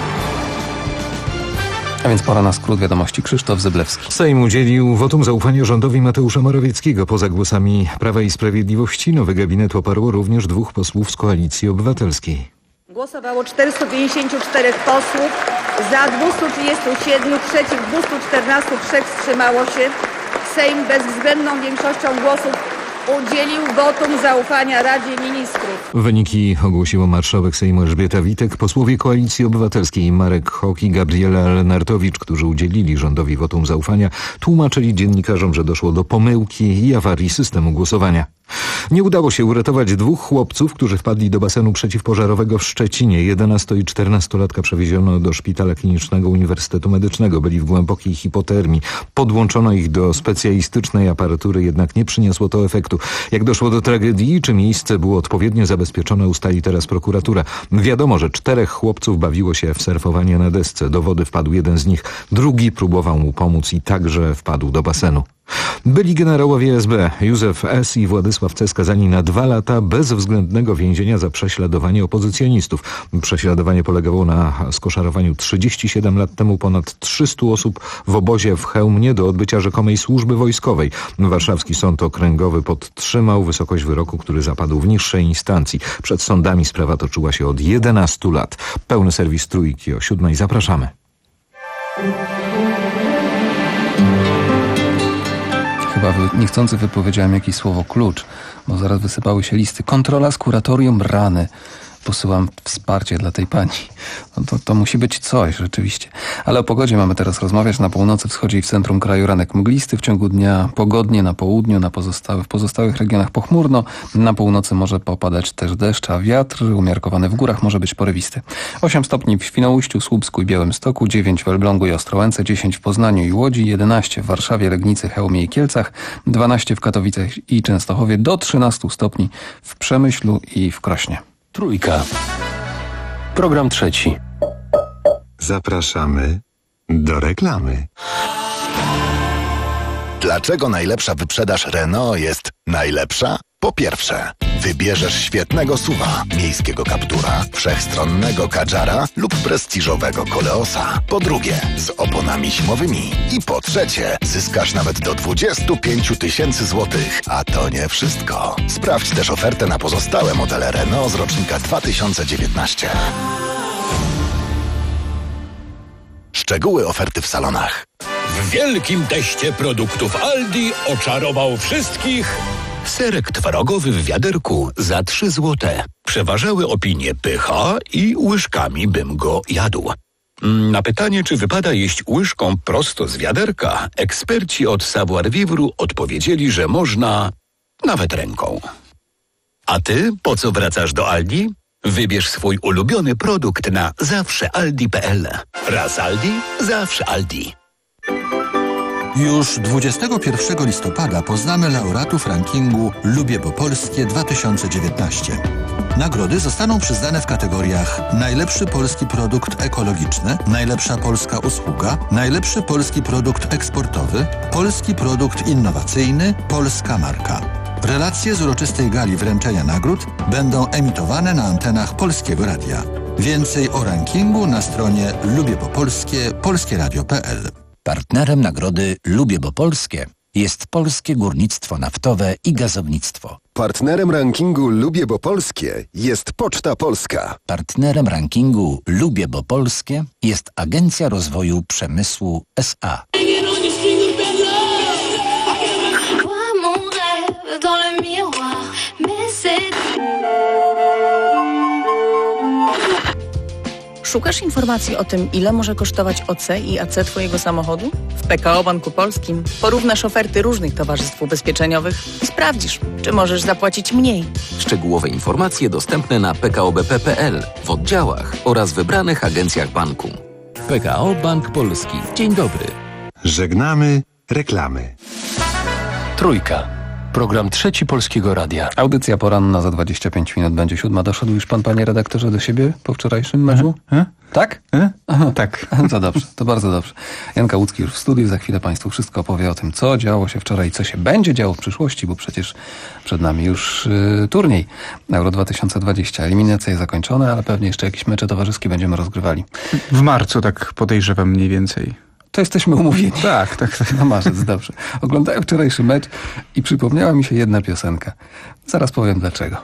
Speaker 3: A więc pora na skrót wiadomości. Krzysztof Zyblewski.
Speaker 4: Sejm udzielił wotum zaufania rządowi Mateusza Morawieckiego. Poza głosami Prawa i Sprawiedliwości nowy gabinet poparło również dwóch posłów z Koalicji Obywatelskiej.
Speaker 13: Głosowało czterystu pięćdziesięciu czterech posłów, za dwieście trzydzieści siedem, przeciw dwieście czternaście, trzech wstrzymało się. Sejm bezwzględną większością głosów udzielił wotum zaufania Radzie Ministrów.
Speaker 4: Wyniki ogłosiła marszałek Sejmu Elżbieta Witek. Posłowie Koalicji Obywatelskiej Marek Hok i Gabriela Lenartowicz, którzy udzielili rządowi wotum zaufania, tłumaczyli dziennikarzom, że doszło do pomyłki i awarii systemu głosowania. Nie udało się uratować dwóch chłopców, którzy wpadli do basenu przeciwpożarowego w Szczecinie. jedenasto- i czternastolatka przewieziono do szpitala klinicznego Uniwersytetu Medycznego. Byli w głębokiej hipotermii. Podłączono ich do specjalistycznej aparatury, jednak nie przyniosło to efektu. Jak doszło do tragedii, czy miejsce było odpowiednio zabezpieczone, ustali teraz prokuratura. Wiadomo, że czterech chłopców bawiło się w surfowanie na desce. Do wody wpadł jeden z nich, drugi próbował mu pomóc i także wpadł do basenu. Byli generałowie S B Józef S. i Władysław C. skazani na dwa lata bezwzględnego więzienia za prześladowanie opozycjonistów. Prześladowanie polegało na skoszarowaniu trzydzieści siedem lat temu ponad trzystu osób w obozie w Chełmnie do odbycia rzekomej służby wojskowej. Warszawski Sąd Okręgowy podtrzymał wysokość wyroku, który zapadł w niższej instancji. Przed sądami sprawa toczyła się od jedenastu lat. Pełny serwis Trójki o siódmej. Zapraszamy.
Speaker 3: Chyba wy, niechcący wypowiedziałem jakieś słowo klucz, bo zaraz wysypały się listy. Kontrola z kuratorium rany. Posyłam wsparcie dla tej pani. No to, to musi być coś, rzeczywiście. Ale o pogodzie mamy teraz rozmawiać. Na północy, wschodzie i w centrum kraju ranek mglisty. W ciągu dnia pogodnie, na południu, na pozostałych, w pozostałych regionach pochmurno. Na północy może popadać też deszcz, a wiatr umiarkowany w górach może być porywisty. osiem stopni w Świnoujściu, Słupsku i Białymstoku, dziewięć w Elblągu i Ostrołęce, dziesięć w Poznaniu i Łodzi, jedenaście w Warszawie, Legnicy, Chełmie i Kielcach, dwanaście w Katowicach i Częstochowie, do trzynastu stopni w Przemyślu i w Krośnie.
Speaker 12: Trójka. Program trzeci.
Speaker 2: Zapraszamy do reklamy.
Speaker 18: Dlaczego najlepsza wyprzedaż Renault jest najlepsza? Po pierwsze, wybierzesz świetnego suwa, miejskiego Captura, wszechstronnego Kadżara lub prestiżowego Koleosa. Po drugie, z oponami zimowymi. I po trzecie, zyskasz nawet do dwudziestu pięciu tysięcy złotych. A to nie wszystko. Sprawdź też ofertę na pozostałe modele Renault z rocznika dwa tysiące dziewiętnastego. Szczegóły oferty w salonach.
Speaker 14: W wielkim teście produktów Aldi oczarował wszystkich serek twarogowy w wiaderku za trzy złote. Przeważały opinie pycha i łyżkami bym go jadł. Na pytanie, czy wypada jeść łyżką prosto z wiaderka, eksperci od Savoir Vivre odpowiedzieli, że można nawet ręką. A ty po co wracasz do Aldi? Wybierz swój ulubiony produkt na zawsze aldi kropka p l. Raz Aldi, zawsze Aldi.
Speaker 23: Już dwudziestego pierwszego listopada poznamy laureatów rankingu Lubię Bo Polskie dwa tysiące dziewiętnaście. Nagrody zostaną przyznane w kategoriach najlepszy polski produkt ekologiczny, najlepsza polska usługa, najlepszy polski produkt eksportowy, polski produkt innowacyjny, polska marka. Relacje z uroczystej gali wręczenia nagród będą emitowane na antenach Polskiego Radia. Więcej o rankingu na stronie lubię bo polskie polskie radio kropka p l.
Speaker 24: Partnerem nagrody Lubię Bo Polskie jest Polskie Górnictwo Naftowe i Gazownictwo.
Speaker 6: Partnerem rankingu Lubię Bo Polskie jest Poczta Polska.
Speaker 24: Partnerem rankingu Lubię Bo Polskie jest Agencja Rozwoju Przemysłu S A.
Speaker 15: Szukasz informacji o tym, ile może kosztować O C i A C Twojego samochodu? W P K O Banku Polskim porównasz oferty różnych towarzystw ubezpieczeniowych i sprawdzisz, czy możesz zapłacić mniej.
Speaker 16: Szczegółowe informacje dostępne na p k o b p kropka p l, w oddziałach oraz wybranych agencjach banku. P K O Bank Polski. Dzień dobry.
Speaker 2: Żegnamy reklamy.
Speaker 12: Trójka. Program Trzeci Polskiego Radia.
Speaker 3: Audycja poranna za dwadzieścia pięć minut będzie siódma. Doszedł już pan, panie redaktorze, do siebie po wczorajszym meczu?
Speaker 17: E?
Speaker 3: Tak?
Speaker 17: E?
Speaker 3: Aha.
Speaker 17: Tak.
Speaker 3: To dobrze, to bardzo dobrze. Jan Kałucki już w studiu, za chwilę państwu wszystko opowie o tym, co działo się wczoraj i co się będzie działo w przyszłości, bo przecież przed nami już y, turniej Euro dwa tysiące dwadzieścia. Eliminacje zakończone, ale pewnie jeszcze jakieś mecze towarzyskie będziemy rozgrywali.
Speaker 17: W marcu, tak podejrzewam mniej więcej.
Speaker 3: To jesteśmy umówieni.
Speaker 17: Tak, tak, tak.
Speaker 3: Na marzec, dobrze. Oglądałem wczorajszy mecz i przypomniała mi się jedna piosenka. Zaraz powiem dlaczego.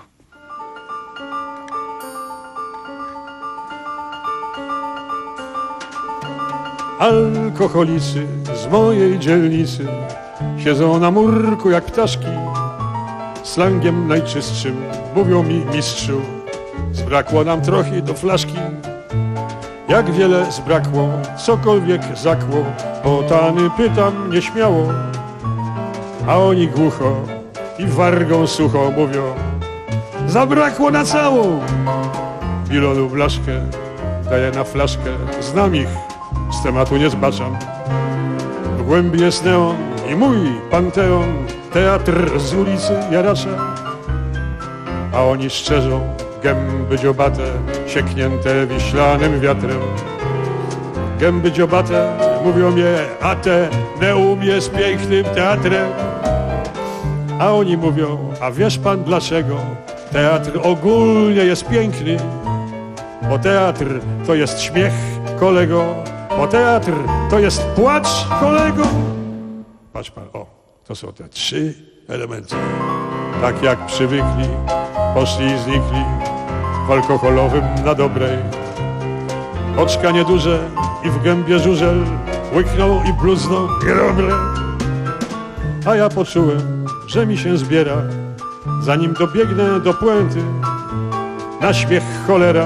Speaker 20: Alkoholicy z mojej dzielnicy siedzą na murku jak ptaszki. Slangiem najczystszym mówią mi: mistrzu, zbrakło nam trochę do flaszki. Jak wiele zbrakło, cokolwiek zakło, potany pytam nieśmiało. A oni głucho i wargą sucho mówią: zabrakło na całą. Bilonu blaszkę daję na flaszkę, znam ich, z tematu nie zbaczam. W głębi jest neon i mój panteon, teatr z ulicy Jaracza. A oni szczerzą gęby dziobate, sieknięte wiślanym wiatrem. Gęby dziobate mówią mnie, a te neum jest pięknym teatrem. A oni mówią: a wiesz pan dlaczego teatr ogólnie jest piękny? Bo teatr to jest śmiech, kolego, bo teatr to jest płacz, kolego. Patrz pan, o, to są te trzy elementy. Tak jak przywykli, poszli i znikli w alkoholowym na dobrej. Oczka nieduże i w gębie żużel łykną i bluzną groble. A ja poczułem, że mi się zbiera, zanim dobiegnę do puenty. Na śmiech cholera,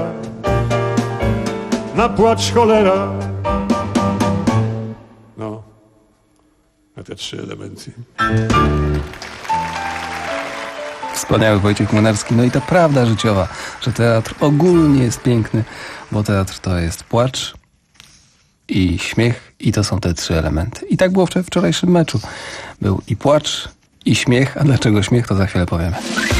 Speaker 20: na płacz cholera. No, na te trzy elementy.
Speaker 3: Wspaniały Wojciech Młynarski. No i ta prawda życiowa, że teatr ogólnie jest piękny, bo teatr to jest płacz i śmiech i to są te trzy elementy. I tak było w wczorajszym meczu. Był i płacz, i śmiech. A dlaczego śmiech, to za chwilę powiemy.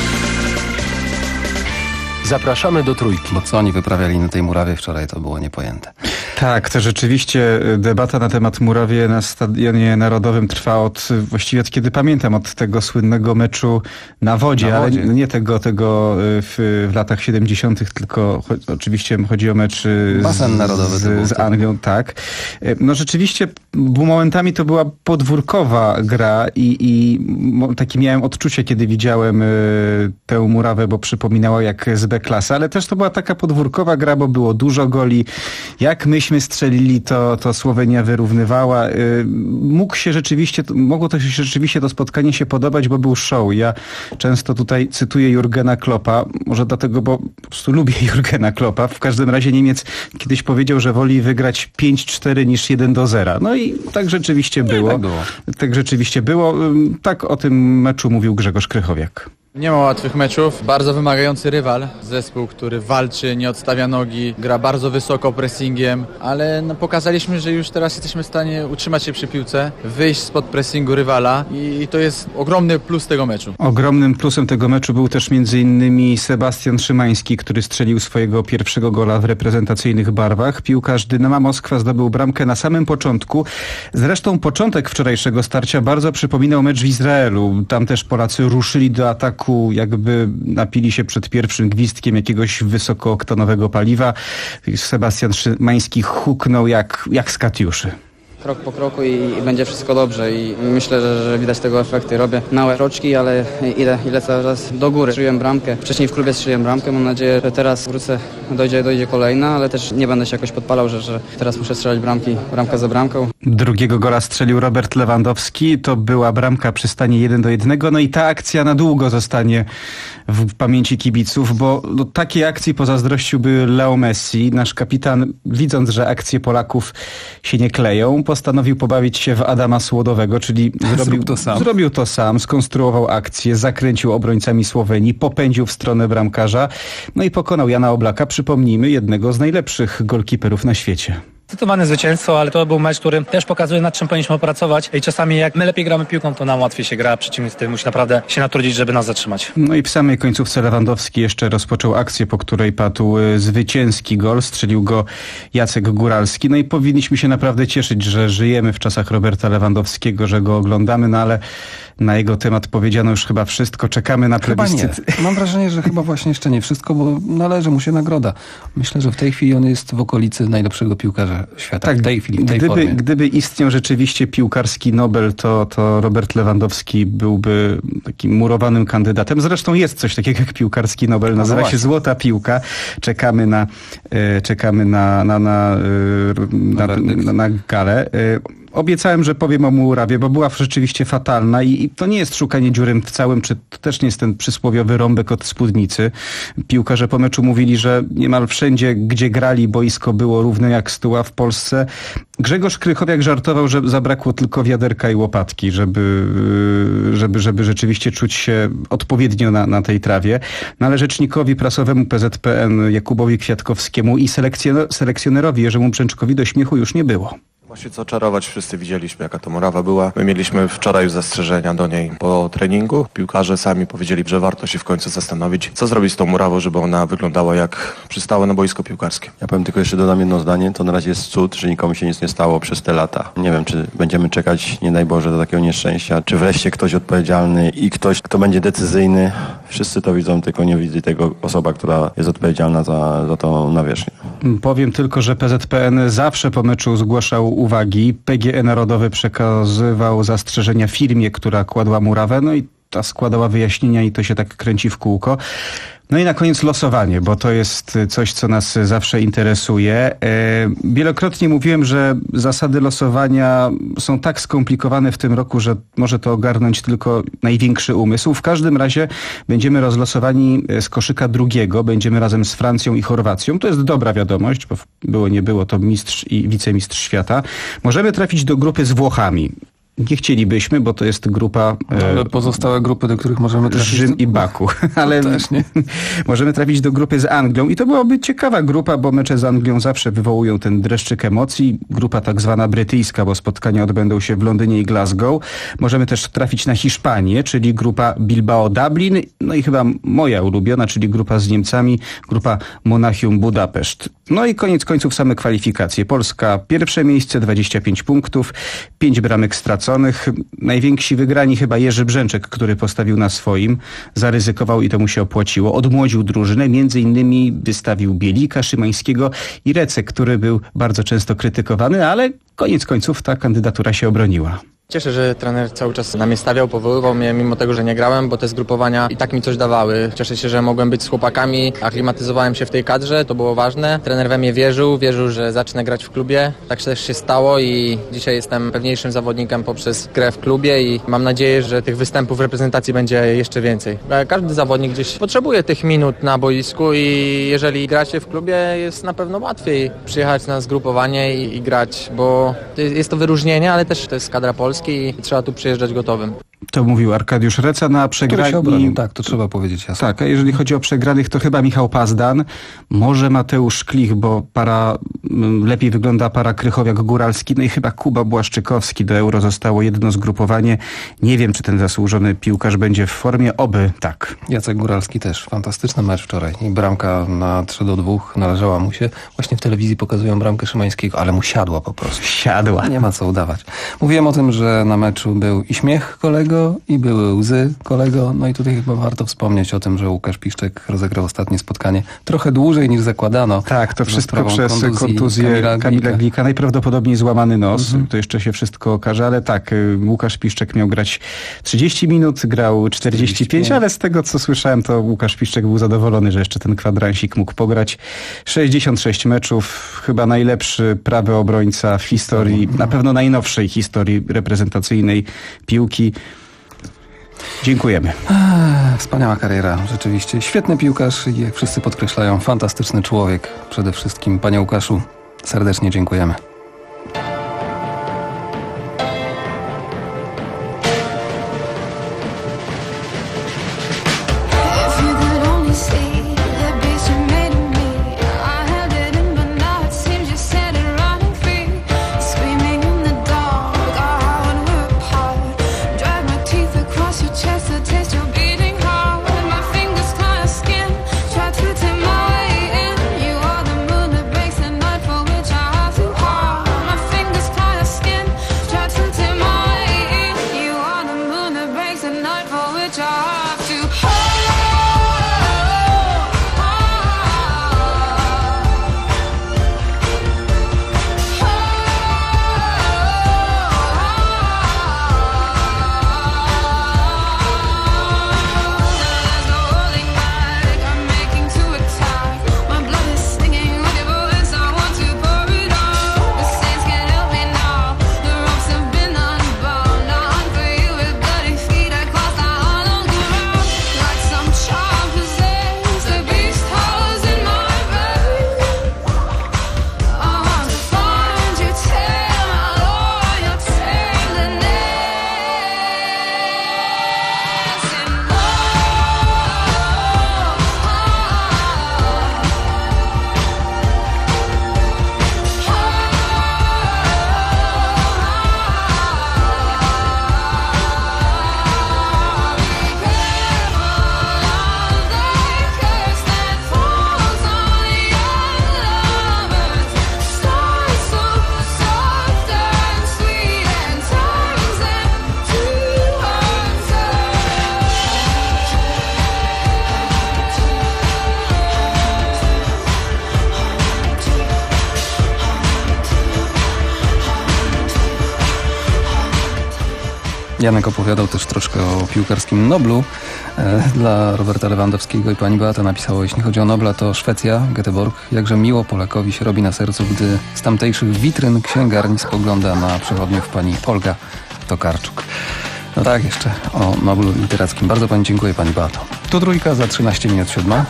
Speaker 12: Zapraszamy do Trójki.
Speaker 3: Bo co oni wyprawiali na tej murawie wczoraj, to było niepojęte.
Speaker 17: Tak, to rzeczywiście debata na temat murawie na Stadionie Narodowym trwa od, właściwie od kiedy pamiętam, od tego słynnego meczu na wodzie,
Speaker 3: na wodzie.
Speaker 17: ale nie tego, tego w, w latach siedemdziesiątych, tylko cho, oczywiście chodzi o mecz
Speaker 3: Basen narodowy
Speaker 17: z, z Anglią, tak. No rzeczywiście momentami to była podwórkowa gra i, i takie miałem odczucie, kiedy widziałem tę murawę, bo przypominała jak z B-klasy, ale też to była taka podwórkowa gra, bo było dużo goli. Jak myślę, myśmy strzelili, to, to Słowenia wyrównywała. Mógł się rzeczywiście, mogło to się rzeczywiście to spotkanie się podobać, bo był show. Ja często tutaj cytuję Jurgena Kloppa, może dlatego, bo po prostu lubię Jurgena Kloppa. W każdym razie Niemiec kiedyś powiedział, że woli wygrać pięć cztery niż jeden do zera. No i tak rzeczywiście było. Tak było. Tak rzeczywiście było. Tak o tym meczu mówił Grzegorz Krychowiak.
Speaker 1: Nie ma łatwych meczów, bardzo wymagający rywal, zespół, który walczy, nie odstawia nogi, gra bardzo wysoko pressingiem, ale no, pokazaliśmy, że już teraz jesteśmy w stanie utrzymać się przy piłce, wyjść spod pressingu rywala i to jest ogromny plus tego meczu.
Speaker 17: Ogromnym plusem tego meczu był też między innymi Sebastian Szymański, który strzelił swojego pierwszego gola w reprezentacyjnych barwach. Piłkarz Dynama Moskwa zdobył bramkę na samym początku. Zresztą początek wczorajszego starcia bardzo przypominał mecz w Izraelu. Tam też Polacy ruszyli do ataku, jakby napili się przed pierwszym gwizdkiem jakiegoś wysokooktanowego paliwa. Sebastian Szymański huknął jak, jak z Katiuszy.
Speaker 7: Krok po kroku i, i będzie wszystko dobrze i myślę, że, że widać tego efekty. Robię małe kroczki, ale idę, idę cały czas do góry. Strzeliłem bramkę, wcześniej w klubie strzeliłem bramkę, mam nadzieję, że teraz wrócę, dojdzie, dojdzie kolejna, ale też nie będę się jakoś podpalał, że, że teraz muszę strzelać bramki, bramka za bramką.
Speaker 17: Drugiego gola strzelił Robert Lewandowski, to była bramka przy stanie jeden do jednego, no i ta akcja na długo zostanie w pamięci kibiców, bo do takiej akcji pozazdrościłby Leo Messi. Nasz kapitan, widząc, że akcje Polaków się nie kleją, postanowił pobawić się w Adama Słodowego, czyli zrobił to sam. Zrobił to sam, skonstruował akcję, zakręcił obrońcami Słowenii, popędził w stronę bramkarza, no i pokonał Jana Oblaka, przypomnijmy, jednego z najlepszych golkiperów na świecie.
Speaker 19: Zdecydowane zwycięstwo, ale to był mecz, który też pokazuje, nad czym powinniśmy opracować i czasami jak my lepiej gramy piłką, to nam łatwiej się gra, a przeciwnik wtedy musi naprawdę się natrudzić, żeby nas zatrzymać.
Speaker 17: No i w samej końcówce Lewandowski jeszcze rozpoczął akcję, po której padł zwycięski gol, strzelił go Jacek Góralski. No i powinniśmy się naprawdę cieszyć, że żyjemy w czasach Roberta Lewandowskiego, że go oglądamy, no ale na jego temat powiedziano już chyba wszystko. Czekamy na plebiscyt.
Speaker 3: Chyba nie. Mam wrażenie, że chyba właśnie jeszcze nie wszystko, bo należy mu się nagroda. Myślę, że w tej chwili on jest w okolicy najlepszego piłkarza świata.
Speaker 17: Tak,
Speaker 3: w tej chwili, w tej
Speaker 17: gdyby,
Speaker 3: formie.
Speaker 17: Gdyby istniał rzeczywiście piłkarski Nobel, to, to Robert Lewandowski byłby takim murowanym kandydatem. Zresztą jest coś takiego jak piłkarski Nobel. Nazywa no się Złota Piłka. Czekamy na, e, czekamy na, na, na, e, na, na, na galę. E, Obiecałem, że powiem o murawie, bo była rzeczywiście fatalna i, i to nie jest szukanie dziury w całym, czy to też nie jest ten przysłowiowy rąbek od spódnicy. Piłkarze po meczu mówili, że niemal wszędzie, gdzie grali, boisko było równe jak stół, a w Polsce Grzegorz Krychowiak żartował, że zabrakło tylko wiaderka i łopatki, żeby, żeby, żeby rzeczywiście czuć się odpowiednio na, na tej trawie. No ale rzecznikowi prasowemu P Z P N Jakubowi Kwiatkowskiemu i selekcjonerowi Jerzemu Brzęczkowi do śmiechu już nie było.
Speaker 21: Właśnie co czarować, wszyscy widzieliśmy, jaka to murawa była. My mieliśmy wczoraj już zastrzeżenia do niej po treningu. Piłkarze sami powiedzieli, że warto się w końcu zastanowić, co zrobić z tą murawą, żeby ona wyglądała jak przystało na boisko piłkarskie.
Speaker 22: Ja powiem tylko jeszcze dodam jedno zdanie, to na razie jest cud, że nikomu się nic nie stało przez te lata. Nie wiem, czy będziemy czekać, nie daj Boże, do takiego nieszczęścia, czy wreszcie ktoś odpowiedzialny i ktoś, kto będzie decyzyjny. Wszyscy to widzą, tylko nie widzi tego osoba, która jest odpowiedzialna za, za tą nawierzchnię.
Speaker 17: Powiem tylko, że P Z P N zawsze po meczu zgłaszał uwagi. P G E Narodowy przekazywał zastrzeżenia firmie, która kładła murawę, no i ta składała wyjaśnienia i to się tak kręci w kółko. No i na koniec losowanie, bo to jest coś, co nas zawsze interesuje. Wielokrotnie mówiłem, że zasady losowania są tak skomplikowane w tym roku, że może to ogarnąć tylko największy umysł. W każdym razie będziemy rozlosowani z koszyka drugiego. Będziemy razem z Francją i Chorwacją. To jest dobra wiadomość, bo było nie było, to mistrz i wicemistrz świata. Możemy trafić do grupy z Włochami. Nie chcielibyśmy, bo to jest grupa...
Speaker 3: Ale pozostałe grupy, do których możemy trafić...
Speaker 17: Rzym i Baku. Ale też nie. Możemy trafić do grupy z Anglią i to byłaby ciekawa grupa, bo mecze z Anglią zawsze wywołują ten dreszczyk emocji. Grupa tak zwana brytyjska, bo spotkania odbędą się w Londynie i Glasgow. Możemy też trafić na Hiszpanię, czyli grupa Bilbao-Dublin. No i chyba moja ulubiona, czyli grupa z Niemcami, grupa Monachium-Budapeszt. No i koniec końców same kwalifikacje. Polska pierwsze miejsce, dwadzieścia pięć punktów, pięć bramek straconych. Najwięksi wygrani chyba Jerzy Brzęczek, który postawił na swoim, zaryzykował i to mu się opłaciło. Odmłodził drużynę, między innymi wystawił Bielika, Szymańskiego i Recek, który był bardzo często krytykowany, ale koniec końców ta kandydatura się obroniła.
Speaker 1: Cieszę, że trener cały czas na mnie stawiał, powoływał mnie, mimo tego, że nie grałem, bo te zgrupowania i tak mi coś dawały. Cieszę się, że mogłem być z chłopakami, aklimatyzowałem się w tej kadrze, to było ważne. Trener we mnie wierzył, wierzył, że zacznę grać w klubie. Tak też się stało i dzisiaj jestem pewniejszym zawodnikiem poprzez grę w klubie i mam nadzieję, że tych występów w reprezentacji będzie jeszcze więcej. Każdy zawodnik gdzieś potrzebuje tych minut na boisku i jeżeli gracie w klubie, jest na pewno łatwiej przyjechać na zgrupowanie i, i grać, bo jest to wyróżnienie, ale też to jest kadra Polski i trzeba tu przyjeżdżać gotowym.
Speaker 17: To mówił Arkadiusz Reca na przegrani.
Speaker 3: Tak, to trzeba powiedzieć jasno.
Speaker 17: Tak, a jeżeli chodzi o przegranych, to chyba Michał Pazdan, może Mateusz Klich, bo para lepiej wygląda para Krychowiak-Góralski, no i chyba Kuba Błaszczykowski. Do Euro zostało jedno zgrupowanie. Nie wiem, czy ten zasłużony piłkarz będzie w formie, oby tak.
Speaker 3: Jacek Góralski też. Fantastyczny mecz wczoraj. I bramka na trzy do dwóch należała mu się. Właśnie w telewizji pokazują bramkę Szymańskiego, ale mu siadła po prostu.
Speaker 17: Siadła.
Speaker 3: Nie ma co udawać. Mówiłem o tym, że na meczu był i śmiech kolego, i były łzy kolego. No i tutaj chyba warto wspomnieć o tym, że Łukasz Piszczek rozegrał ostatnie spotkanie trochę dłużej niż zakładano.
Speaker 17: Tak, to wszystko przez kontuzję Kamila, Kamila Glika. Najprawdopodobniej złamany nos. Mhm. To jeszcze się wszystko okaże, ale tak, Łukasz Piszczek miał grać trzydzieści minut, grał czterdzieści pięć, ale z tego co słyszałem, to Łukasz Piszczek był zadowolony, że jeszcze ten kwadransik mógł pograć. sześćdziesiąt sześć meczów, chyba najlepszy prawy obrońca w historii, na pewno najnowszej historii reprezentacyjnej piłki. Dziękujemy.
Speaker 3: Ech, wspaniała kariera, rzeczywiście. Świetny piłkarz i jak wszyscy podkreślają, fantastyczny człowiek. Przede wszystkim, panie Łukaszu, serdecznie dziękujemy. Janek opowiadał też troszkę o piłkarskim Noblu. E, dla Roberta Lewandowskiego i pani Beata napisało, jeśli chodzi o Nobla, to Szwecja, Göteborg. Jakże miło Polakowi się robi na sercu, gdy z tamtejszych witryn księgarni spogląda na przechodniów pani Olga Tokarczuk. No tak, jeszcze o Noblu literackim. Bardzo pani dziękuję, pani Beato. Tu trójka za trzynaście minut siódma.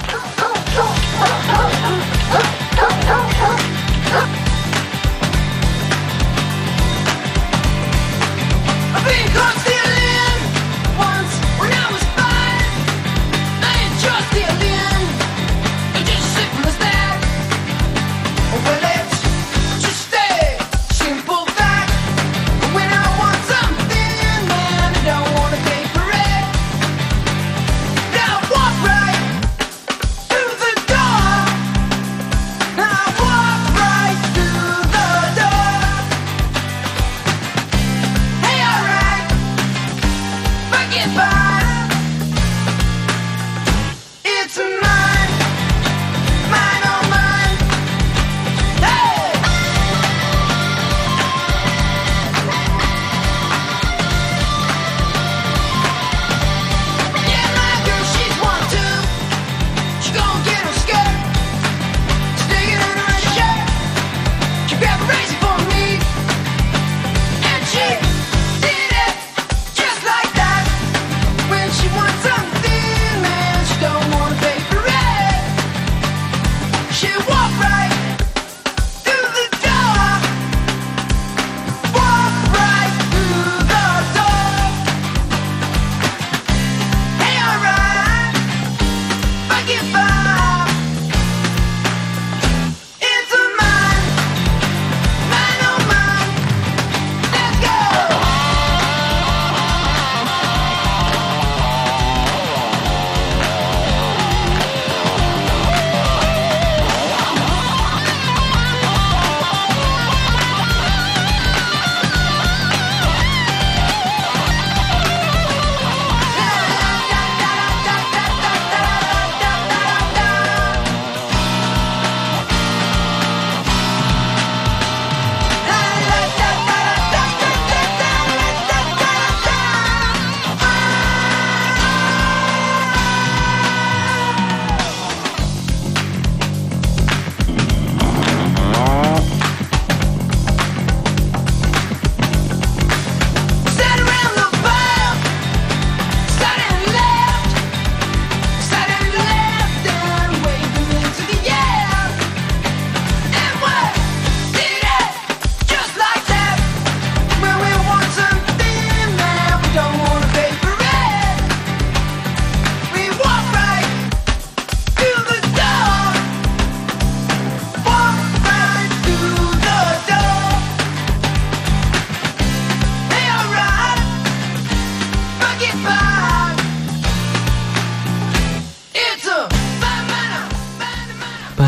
Speaker 5: Don't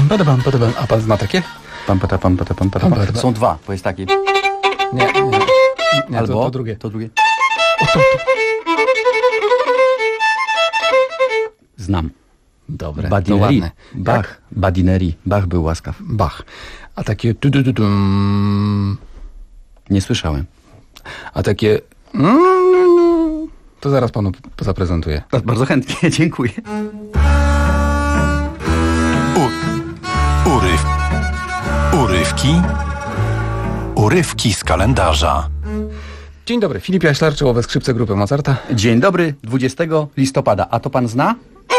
Speaker 3: Pam, pada, pam, pada, pam. A pan zna takie?
Speaker 17: Pam, pada, pam, pada, pam, pada, pam. Są dwa, bo jest taki.
Speaker 3: Nie, nie. nie
Speaker 17: Albo
Speaker 3: to, to drugie.
Speaker 17: To drugie.
Speaker 3: O, to, to.
Speaker 17: Znam.
Speaker 3: Dobre,
Speaker 17: Badineri.
Speaker 3: to ładne.
Speaker 17: Bach.
Speaker 3: Jak?
Speaker 17: Badineri. Bach był łaskaw.
Speaker 3: Bach. A takie tu, tu, tu, tu.
Speaker 17: Nie słyszałem.
Speaker 3: A takie to zaraz panu zaprezentuję.
Speaker 17: Bardzo chętnie, dziękuję.
Speaker 5: U, uryw, urywki, urywki z kalendarza.
Speaker 3: Dzień dobry, Filip Jaślar, czołowe skrzypce grupy Mozarta.
Speaker 17: Dzień dobry, dwudziestego listopada. A to pan zna?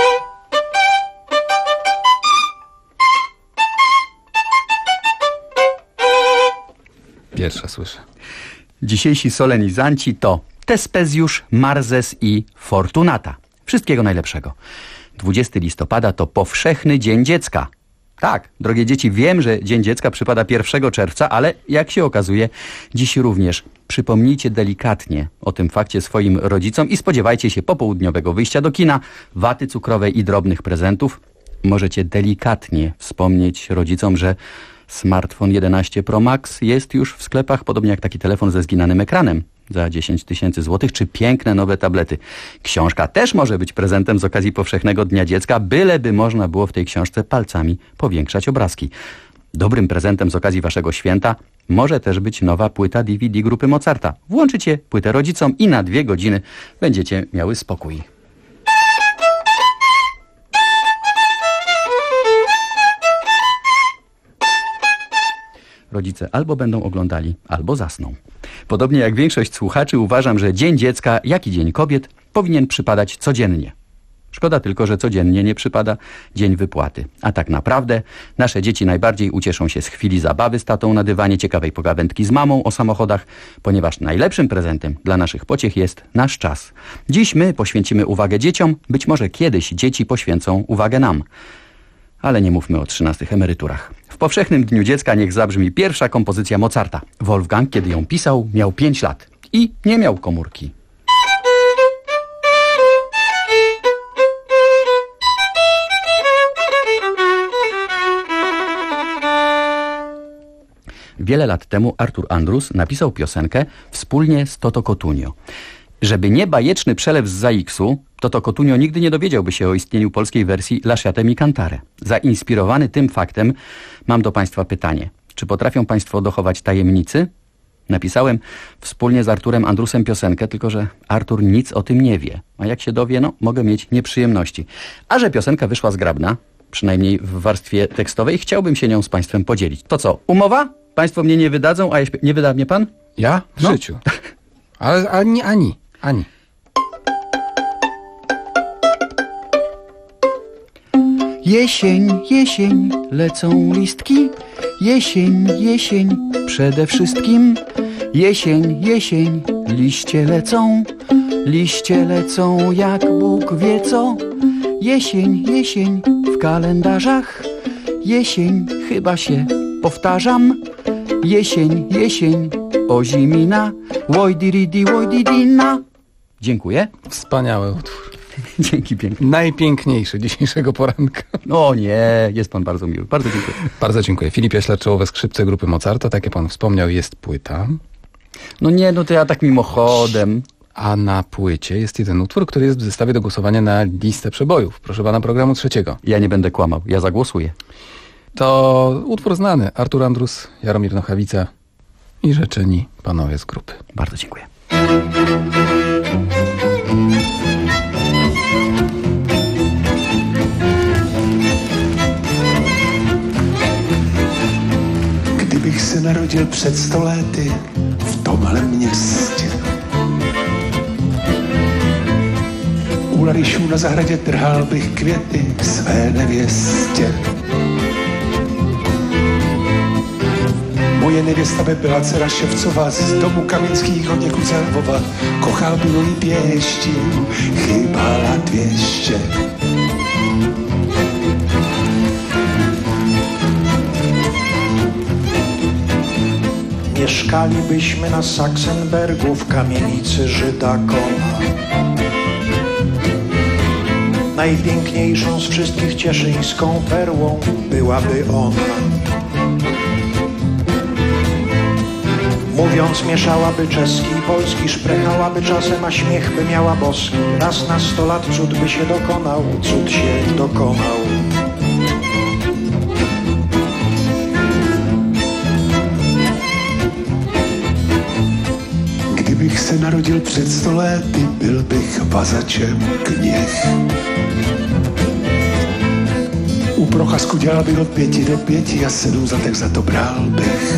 Speaker 3: Pierwsze słyszę.
Speaker 17: Dzisiejsi solenizanci to Tespezjusz, Marzes i Fortunata. Wszystkiego najlepszego. dwudziestego listopada to powszechny Dzień Dziecka. Tak, drogie dzieci, wiem, że Dzień Dziecka przypada pierwszego czerwca, ale jak się okazuje, dziś również przypomnijcie delikatnie o tym fakcie swoim rodzicom i spodziewajcie się popołudniowego wyjścia do kina, waty cukrowej i drobnych prezentów. Możecie delikatnie wspomnieć rodzicom, że smartfon jedenaście Pro Max jest już w sklepach, podobnie jak taki telefon ze zginanym ekranem za dziesięć tysięcy złotych, czy piękne nowe tablety. Książka też może być prezentem z okazji powszechnego Dnia Dziecka, byleby można było w tej książce palcami powiększać obrazki. Dobrym prezentem z okazji waszego święta może też być nowa płyta D V D grupy Mozarta. Włączycie płytę rodzicom i na dwie godziny będziecie miały spokój. Rodzice albo będą oglądali, albo zasną. Podobnie jak większość słuchaczy uważam, że Dzień Dziecka, jak i Dzień Kobiet, powinien przypadać codziennie. Szkoda tylko, że codziennie nie przypada dzień wypłaty. A tak naprawdę nasze dzieci najbardziej ucieszą się z chwili zabawy z tatą na dywanie, ciekawej pogawędki z mamą o samochodach, ponieważ najlepszym prezentem dla naszych pociech jest nasz czas. Dziś my poświęcimy uwagę dzieciom, być może kiedyś dzieci poświęcą uwagę nam. Ale nie mówmy o trzynastych emeryturach. W powszechnym Dniu Dziecka niech zabrzmi pierwsza kompozycja Mozarta. Wolfgang, kiedy ją pisał, miał pięć lat i nie miał komórki. Wiele lat temu Artur Andrus napisał piosenkę wspólnie z Toto Cotugno. Żeby nie bajeczny przelew z Zaiksu, Toto Cotugno nigdy nie dowiedziałby się o istnieniu polskiej wersji Lasciate mi cantare. Zainspirowany tym faktem mam do państwa pytanie. Czy potrafią państwo dochować tajemnicy? Napisałem wspólnie z Arturem Andrusem piosenkę, tylko że Artur nic o tym nie wie. A jak się dowie, no mogę mieć nieprzyjemności. A że piosenka wyszła zgrabna, przynajmniej w warstwie tekstowej, chciałbym się nią z państwem podzielić. To co, umowa? Państwo mnie nie wydadzą, a ja śpie... nie wyda mnie pan?
Speaker 3: Ja? W
Speaker 17: No.
Speaker 3: życiu. Ale ani, ani, ani.
Speaker 17: Jesień, jesień, lecą listki. Jesień, jesień, przede wszystkim. Jesień, jesień, liście lecą. Liście lecą jak Bóg wie co. Jesień, jesień, w kalendarzach. Jesień, chyba się powtarzam. Jesień, jesień, ozimina. Łojdyridi, łojdidina. Dziękuję.
Speaker 3: Wspaniały utwór.
Speaker 17: Dzięki pięknie.
Speaker 3: Najpiękniejszy dzisiejszego poranka.
Speaker 17: O nie, jest pan bardzo miły. Bardzo dziękuję.
Speaker 3: Bardzo dziękuję. Filip Jaślar, czołowe skrzypce grupy Mozarta. Tak jak pan wspomniał, jest płyta.
Speaker 17: No nie, no to ja tak mimochodem.
Speaker 3: A na płycie jest jeden utwór, który jest w zestawie do głosowania na listę przebojów. Proszę pana, programu trzeciego.
Speaker 17: Ja nie będę kłamał, ja zagłosuję.
Speaker 3: To utwór znany. Artur Andrus, Jaromir Nochawica i rzeczeni panowie z grupy.
Speaker 17: Bardzo dziękuję.
Speaker 8: Kdybych se narodil před sto lety v tomhle městě, u Larišů na zahradě trhal bych květy své nevěstě. Moje nevěsta by byla dcera Ševcova z domu Kaminských od někud z Lvova. Kochal by jí pěšti, chybala dvěště. Mieszkali byśmy na Sachsenbergu w kamienicy Żyda Kona.
Speaker 9: Najpiękniejszą z wszystkich cieszyńską perłą byłaby ona. Mówiąc mieszałaby czeski i polski, szprechałaby czasem, a śmiech by miała boski. Raz na sto lat cud by się dokonał, cud się dokonał.
Speaker 8: Kdybych se narodil před sto lety, byl bych vazačem kněh. U procházku dělal bych od pěti do pěti a sedm zlatek za to bral bych.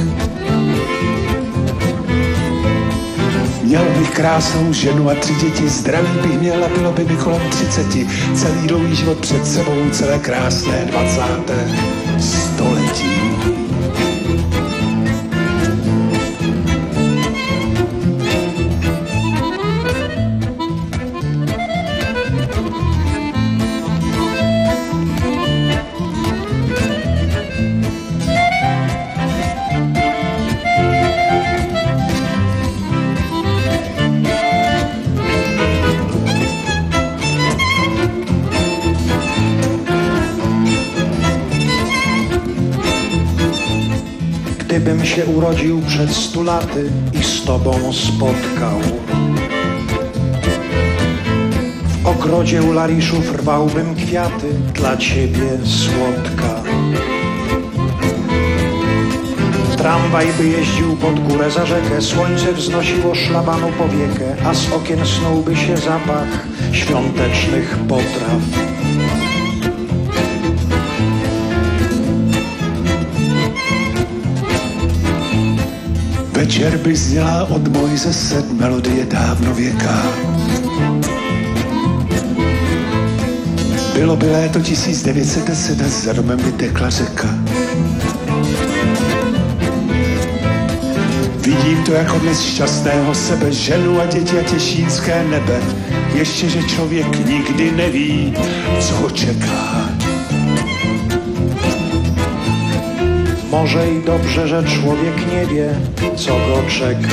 Speaker 8: Měl bych krásnou ženu a tři děti, zdravý bych měl a bylo by mi kolem třiceti. Celý dlouhý život před sebou, celé krásné dvacáté století.
Speaker 9: Gdybym się urodził przed stu laty i z tobą spotkał, w ogrodzie u lariszów rwałbym kwiaty dla ciebie, słodka. Tramwaj by jeździł pod górę za rzekę, słońce wznosiło szlabanu powiekę, a z okien snułby się zapach świątecznych potraw.
Speaker 8: Večer by zněla od Mojzese melodie dávno věká. Bylo by léto tisíc devět set deset a za domem by tekla řeka. Vidím to jako dnes šťastného sebe, ženu a děti a těšínské nebe. Ještě, že člověk nikdy neví, co ho čeká.
Speaker 9: Może i dobrze, że człowiek nie wie, co go czeka.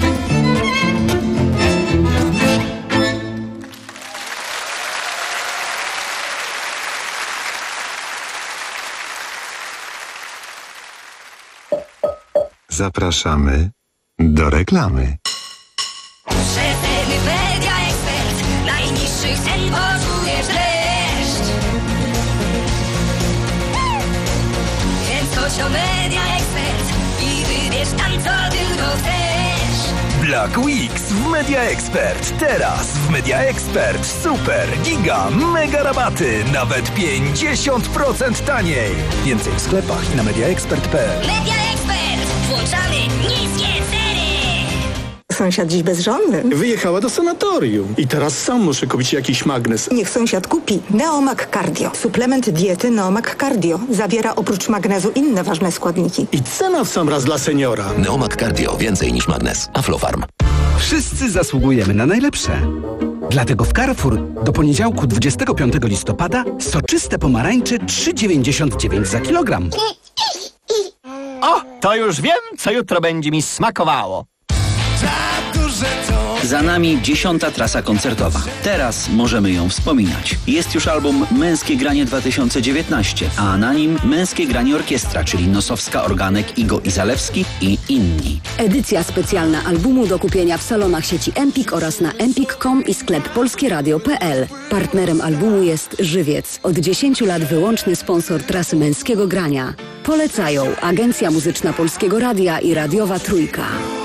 Speaker 2: Zapraszamy do reklamy.
Speaker 10: Rzetelny Media Ekspert, najniższych cen poczujesz dreszcz. Więc chodź do Media Ekspert i wybierz tam, co tylko chcesz.
Speaker 11: Black Weeks w Media Expert. Teraz w Media Expert super, giga, mega rabaty. Nawet pięćdziesiąt procent taniej. Więcej w sklepach i na mediaexpert kropka p l.
Speaker 10: Media Expert. Włączamy niskie ceny.
Speaker 13: Sąsiad dziś bezżonny.
Speaker 25: Wyjechała do sanatorium i teraz sam muszę kupić jakiś magnes.
Speaker 13: Niech sąsiad kupi Neomag Cardio. Suplement diety Neomag Cardio. Zawiera oprócz magnezu inne ważne składniki.
Speaker 25: I cena w sam raz dla seniora.
Speaker 16: Neomag Cardio. Więcej niż magnes. Aflofarm.
Speaker 26: Wszyscy zasługujemy na najlepsze. Dlatego w Carrefour do poniedziałku dwudziestego piątego listopada soczyste pomarańcze trzy dziewięćdziesiąt dziewięć za kilogram.
Speaker 27: O, to już wiem, co jutro będzie mi smakowało.
Speaker 28: Za nami dziesiąta trasa koncertowa. Teraz możemy ją wspominać. Jest już album Męskie Granie dwa tysiące dziewiętnaście, a na nim Męskie Granie Orkiestra, czyli Nosowska, Organek, Igo i Zalewski i inni.
Speaker 29: Edycja specjalna albumu do kupienia w salonach sieci Empik oraz na empik kropka com i sklep polskieradio kropka p l. Partnerem albumu jest Żywiec. Od dziesięciu lat wyłączny sponsor trasy Męskiego Grania. Polecają Agencja Muzyczna Polskiego Radia i Radiowa Trójka.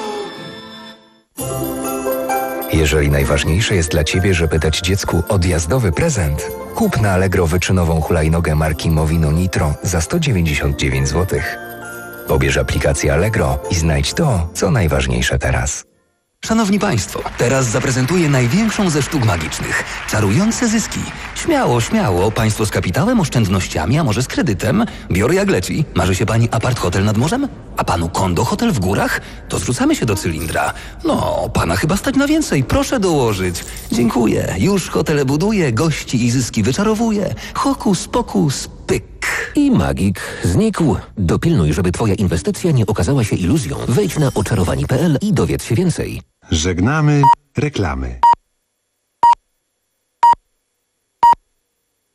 Speaker 30: Jeżeli najważniejsze jest dla Ciebie, żeby dać dziecku odjazdowy prezent, kup na Allegro wyczynową hulajnogę marki Movino Nitro za sto dziewięćdziesiąt dziewięć złotych. Pobierz aplikację Allegro i znajdź to, co najważniejsze teraz.
Speaker 31: Szanowni Państwo, teraz zaprezentuję największą ze sztuk magicznych. Czarujące zyski. Śmiało, śmiało. Państwo z kapitałem, oszczędnościami, a może z kredytem? Biorę jak leci. Marzy się Pani apart hotel nad morzem? A Panu kondo hotel w górach? To zrzucamy się do cylindra. No, Pana chyba stać na więcej. Proszę dołożyć. Dziękuję. Już hotele buduję, gości i zyski wyczarowuję. Hokus pokus, pyk.
Speaker 32: I magik znikł. Dopilnuj, żeby Twoja inwestycja nie okazała się iluzją. Wejdź na oczarowani kropka p l i dowiedz się więcej.
Speaker 2: Żegnamy reklamy.